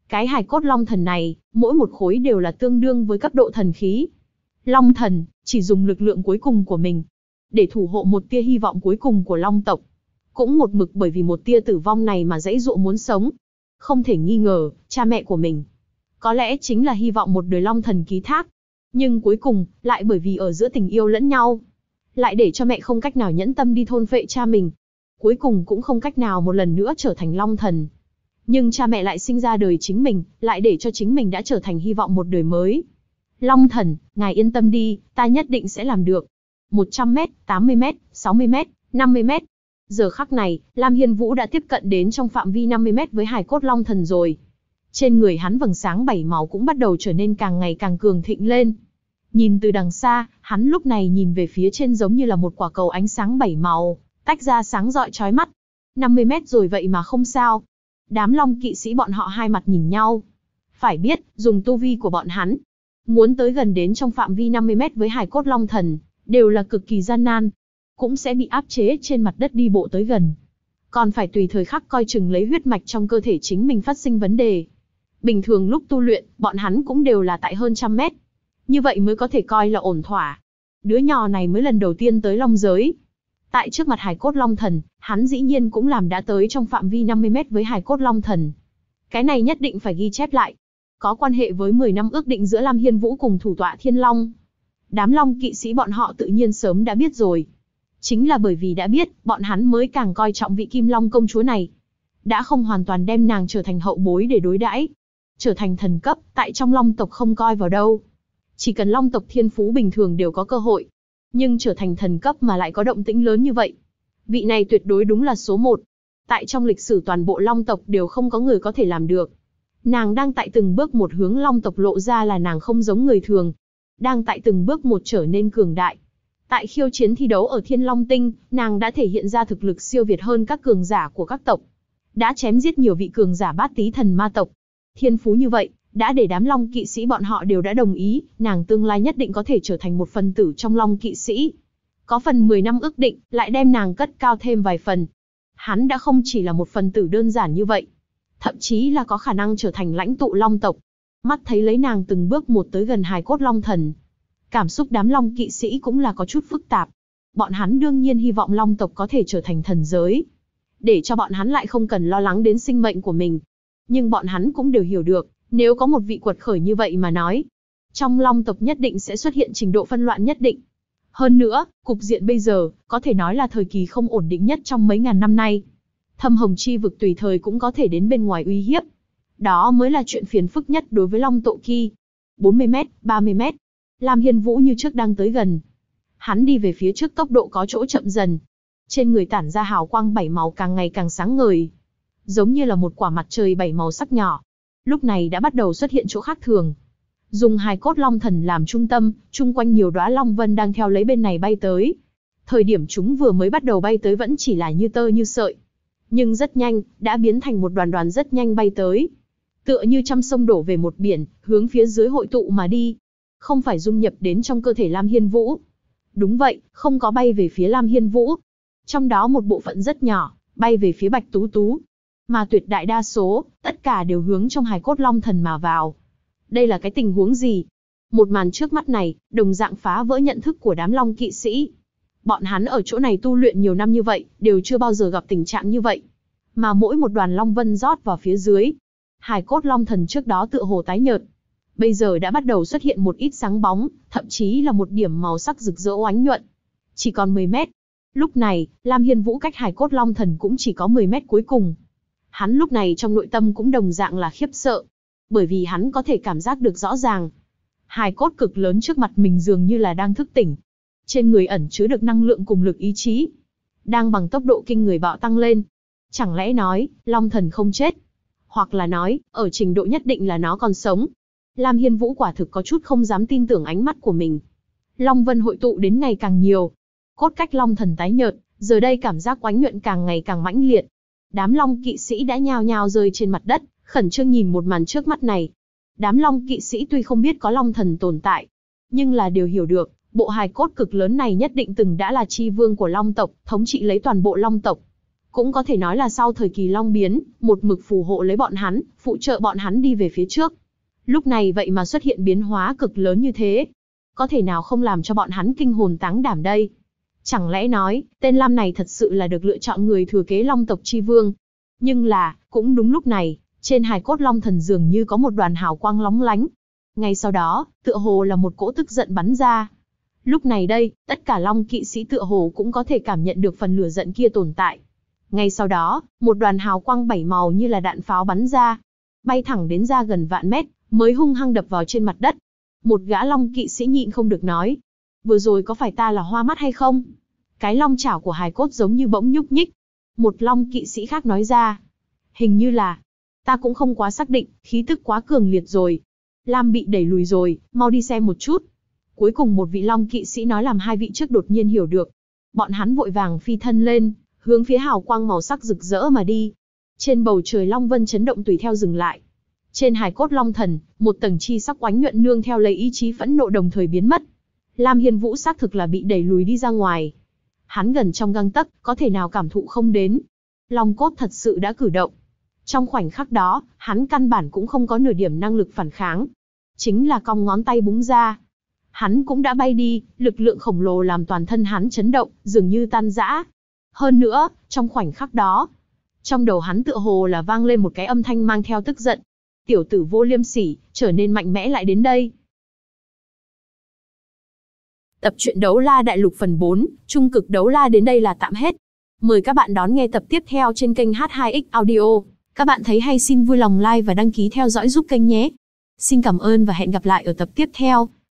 Cái hài cốt long thần này, mỗi một khối đều là tương đương với cấp độ thần khí. Long thần, chỉ dùng lực lượng cuối cùng của mình, để thủ hộ một tia hy vọng cuối cùng của long tộc. Cũng một mực bởi vì một tia tử vong này mà giãy giụa muốn sống. Không thể nghi ngờ, cha mẹ của mình, có lẽ chính là hy vọng một đời long thần ký thác. Nhưng cuối cùng, lại bởi vì ở giữa tình yêu lẫn nhau, lại để cho mẹ không cách nào nhẫn tâm đi thôn phệ cha mình. Cuối cùng cũng không cách nào một lần nữa trở thành long thần. Nhưng cha mẹ lại sinh ra đời chính mình, lại để cho chính mình đã trở thành hy vọng một đời mới. Long thần, ngài yên tâm đi, ta nhất định sẽ làm được. 100 mét, 80 mét, 60 mét, 50 mét. Giờ khắc này, Lam Hiên Vũ đã tiếp cận đến trong phạm vi 50 mét với hài cốt long thần rồi. Trên người hắn vầng sáng 7 màu cũng bắt đầu trở nên càng ngày càng cường thịnh lên. Nhìn từ đằng xa, hắn lúc này nhìn về phía trên giống như là một quả cầu ánh sáng 7 màu, tách ra sáng rọi chói mắt. 50 mét rồi vậy mà không sao. Đám long kỵ sĩ bọn họ hai mặt nhìn nhau. Phải biết, dùng tu vi của bọn hắn, muốn tới gần đến trong phạm vi 50 mét với hài cốt long thần, đều là cực kỳ gian nan. Cũng sẽ bị áp chế trên mặt đất đi bộ tới gần. Còn phải tùy thời khắc coi chừng lấy huyết mạch trong cơ thể chính mình phát sinh vấn đề. Bình thường lúc tu luyện, bọn hắn cũng đều là tại hơn trăm mét. Như vậy mới có thể coi là ổn thỏa. Đứa nhỏ này mới lần đầu tiên tới long giới. Tại trước mặt hài cốt long thần, hắn dĩ nhiên cũng làm đã tới trong phạm vi 50 mét với hài cốt long thần. Cái này nhất định phải ghi chép lại. Có quan hệ với 10 năm ước định giữa Lam Hiên Vũ cùng thủ tọa Thiên Long. Đám long kỵ sĩ bọn họ tự nhiên sớm đã biết rồi. Chính là bởi vì đã biết, bọn hắn mới càng coi trọng vị Kim Long công chúa này. Đã không hoàn toàn đem nàng trở thành hậu bối để đối đãi. Trở thành thần cấp, tại trong long tộc không coi vào đâu. Chỉ cần long tộc thiên phú bình thường đều có cơ hội. Nhưng trở thành thần cấp mà lại có động tĩnh lớn như vậy. Vị này tuyệt đối đúng là số 1. Tại trong lịch sử toàn bộ long tộc đều không có người có thể làm được. Nàng đang tại từng bước một hướng long tộc lộ ra là nàng không giống người thường. Đang tại từng bước một trở nên cường đại. Tại khiêu chiến thi đấu ở Thiên Long Tinh, nàng đã thể hiện ra thực lực siêu việt hơn các cường giả của các tộc. Đã chém giết nhiều vị cường giả bát tý thần ma tộc. Thiên phú như vậy, đã để đám long kỵ sĩ bọn họ đều đã đồng ý, nàng tương lai nhất định có thể trở thành một phần tử trong long kỵ sĩ. Có phần 10 năm ước định, lại đem nàng cất cao thêm vài phần. Hắn đã không chỉ là một phần tử đơn giản như vậy. Thậm chí là có khả năng trở thành lãnh tụ long tộc. Mắt thấy lấy nàng từng bước một tới gần hài cốt long thần. Cảm xúc đám long kỵ sĩ cũng là có chút phức tạp. Bọn hắn đương nhiên hy vọng long tộc có thể trở thành thần giới. Để cho bọn hắn lại không cần lo lắng đến sinh mệnh của mình. Nhưng bọn hắn cũng đều hiểu được, nếu có một vị quật khởi như vậy mà nói, trong long tộc nhất định sẽ xuất hiện trình độ phân loạn nhất định. Hơn nữa, cục diện bây giờ, có thể nói là thời kỳ không ổn định nhất trong mấy ngàn năm nay. Thâm Hồng Chi vực tùy thời cũng có thể đến bên ngoài uy hiếp. Đó mới là chuyện phiền phức nhất đối với long tộ kỳ. 40 mét, 30 mét. Lam Hiên Vũ như trước đang tới gần. Hắn đi về phía trước tốc độ có chỗ chậm dần. Trên người tản ra hào quang 7 màu càng ngày càng sáng ngời. Giống như là một quả mặt trời 7 màu sắc nhỏ. Lúc này đã bắt đầu xuất hiện chỗ khác thường. Dùng hài cốt long thần làm trung tâm, chung quanh nhiều đóa long vân đang theo lấy bên này bay tới. Thời điểm chúng vừa mới bắt đầu bay tới vẫn chỉ là như tơ như sợi. Nhưng rất nhanh, đã biến thành một đoàn đoàn rất nhanh bay tới. Tựa như trăm sông đổ về một biển, hướng phía dưới hội tụ mà đi. Không phải dung nhập đến trong cơ thể Lam Hiên Vũ. Đúng vậy, không có bay về phía Lam Hiên Vũ. Trong đó một bộ phận rất nhỏ, bay về phía Bạch Tú Tú. Mà tuyệt đại đa số, tất cả đều hướng trong hài cốt long thần mà vào. Đây là cái tình huống gì? Một màn trước mắt này, đồng dạng phá vỡ nhận thức của đám long kỵ sĩ. Bọn hắn ở chỗ này tu luyện nhiều năm như vậy, đều chưa bao giờ gặp tình trạng như vậy. Mà mỗi một đoàn long vân rót vào phía dưới. Hài cốt long thần trước đó tựa hồ tái nhợt. Bây giờ đã bắt đầu xuất hiện một ít sáng bóng, thậm chí là một điểm màu sắc rực rỡ oánh nhuận. Chỉ còn 10 mét. Lúc này, Lam Hiên Vũ cách hài cốt long thần cũng chỉ có 10 mét cuối cùng. Hắn lúc này trong nội tâm cũng đồng dạng là khiếp sợ. Bởi vì hắn có thể cảm giác được rõ ràng. Hài cốt cực lớn trước mặt mình dường như là đang thức tỉnh. Trên người ẩn chứa được năng lượng cùng lực ý chí. Đang bằng tốc độ kinh người bạo tăng lên. Chẳng lẽ nói, long thần không chết? Hoặc là nói, ở trình độ nhất định là nó còn sống. Lam Hiên Vũ quả thực có chút không dám tin tưởng ánh mắt của mình. Long vân hội tụ đến ngày càng nhiều. Cốt cách long thần tái nhợt, giờ đây cảm giác oánh nhuận càng ngày càng mãnh liệt. Đám long kỵ sĩ đã nhao nhao rơi trên mặt đất, khẩn trương nhìn một màn trước mắt này. Đám long kỵ sĩ tuy không biết có long thần tồn tại, nhưng là đều hiểu được, bộ hài cốt cực lớn này nhất định từng đã là chi vương của long tộc, thống trị lấy toàn bộ long tộc. Cũng có thể nói là sau thời kỳ long biến, một mực phù hộ lấy bọn hắn, phụ trợ bọn hắn đi về phía trước. Lúc này vậy mà xuất hiện biến hóa cực lớn như thế. Có thể nào không làm cho bọn hắn kinh hồn táng đảm đây? Chẳng lẽ nói, tên Lam này thật sự là được lựa chọn người thừa kế Long tộc chi vương? Nhưng là, cũng đúng lúc này, trên hài cốt Long thần dường như có một đoàn hào quang lóng lánh. Ngay sau đó, tựa hồ là một cỗ tức giận bắn ra. Lúc này đây, tất cả Long kỵ sĩ tựa hồ cũng có thể cảm nhận được phần lửa giận kia tồn tại. Ngay sau đó, một đoàn hào quang 7 màu như là đạn pháo bắn ra, bay thẳng đến ra gần vạn mét, mới hung hăng đập vào trên mặt đất. Một gã Long kỵ sĩ nhịn không được nói, vừa rồi có phải ta là hoa mắt hay không? Cái long chảo của hài cốt giống như bỗng nhúc nhích. Một Long kỵ sĩ khác nói ra, hình như là, ta cũng không quá xác định, khí tức quá cường liệt rồi. Lam bị đẩy lùi rồi, mau đi xem một chút. Cuối cùng một vị Long kỵ sĩ nói làm hai vị trước đột nhiên hiểu được. Bọn hắn vội vàng phi thân lên, hướng phía hào quang màu sắc rực rỡ mà đi. Trên bầu trời long vân chấn động tùy theo dừng lại. Trên hài cốt Long thần, một tầng chi sắc oánh nhuận nương theo lấy ý chí phẫn nộ đồng thời biến mất. Lam Hiên Vũ xác thực là bị đẩy lùi đi ra ngoài. Hắn gần trong gang tấc, có thể nào cảm thụ không đến. Long cốt thật sự đã cử động. Trong khoảnh khắc đó, hắn căn bản cũng không có nửa điểm năng lực phản kháng. Chính là cong ngón tay búng ra. Hắn cũng đã bay đi, lực lượng khổng lồ làm toàn thân hắn chấn động, dường như tan rã. Hơn nữa, trong khoảnh khắc đó, trong đầu hắn tựa hồ là vang lên một cái âm thanh mang theo tức giận. Tiểu tử vô liêm sỉ, trở nên mạnh mẽ lại đến đây. Tập truyện Đấu La Đại Lục phần 4, Trung cực Đấu La đến đây là tạm hết. Mời các bạn đón nghe tập tiếp theo trên kênh H2X Audio. Các bạn thấy hay xin vui lòng like và đăng ký theo dõi giúp kênh nhé. Xin cảm ơn và hẹn gặp lại ở tập tiếp theo.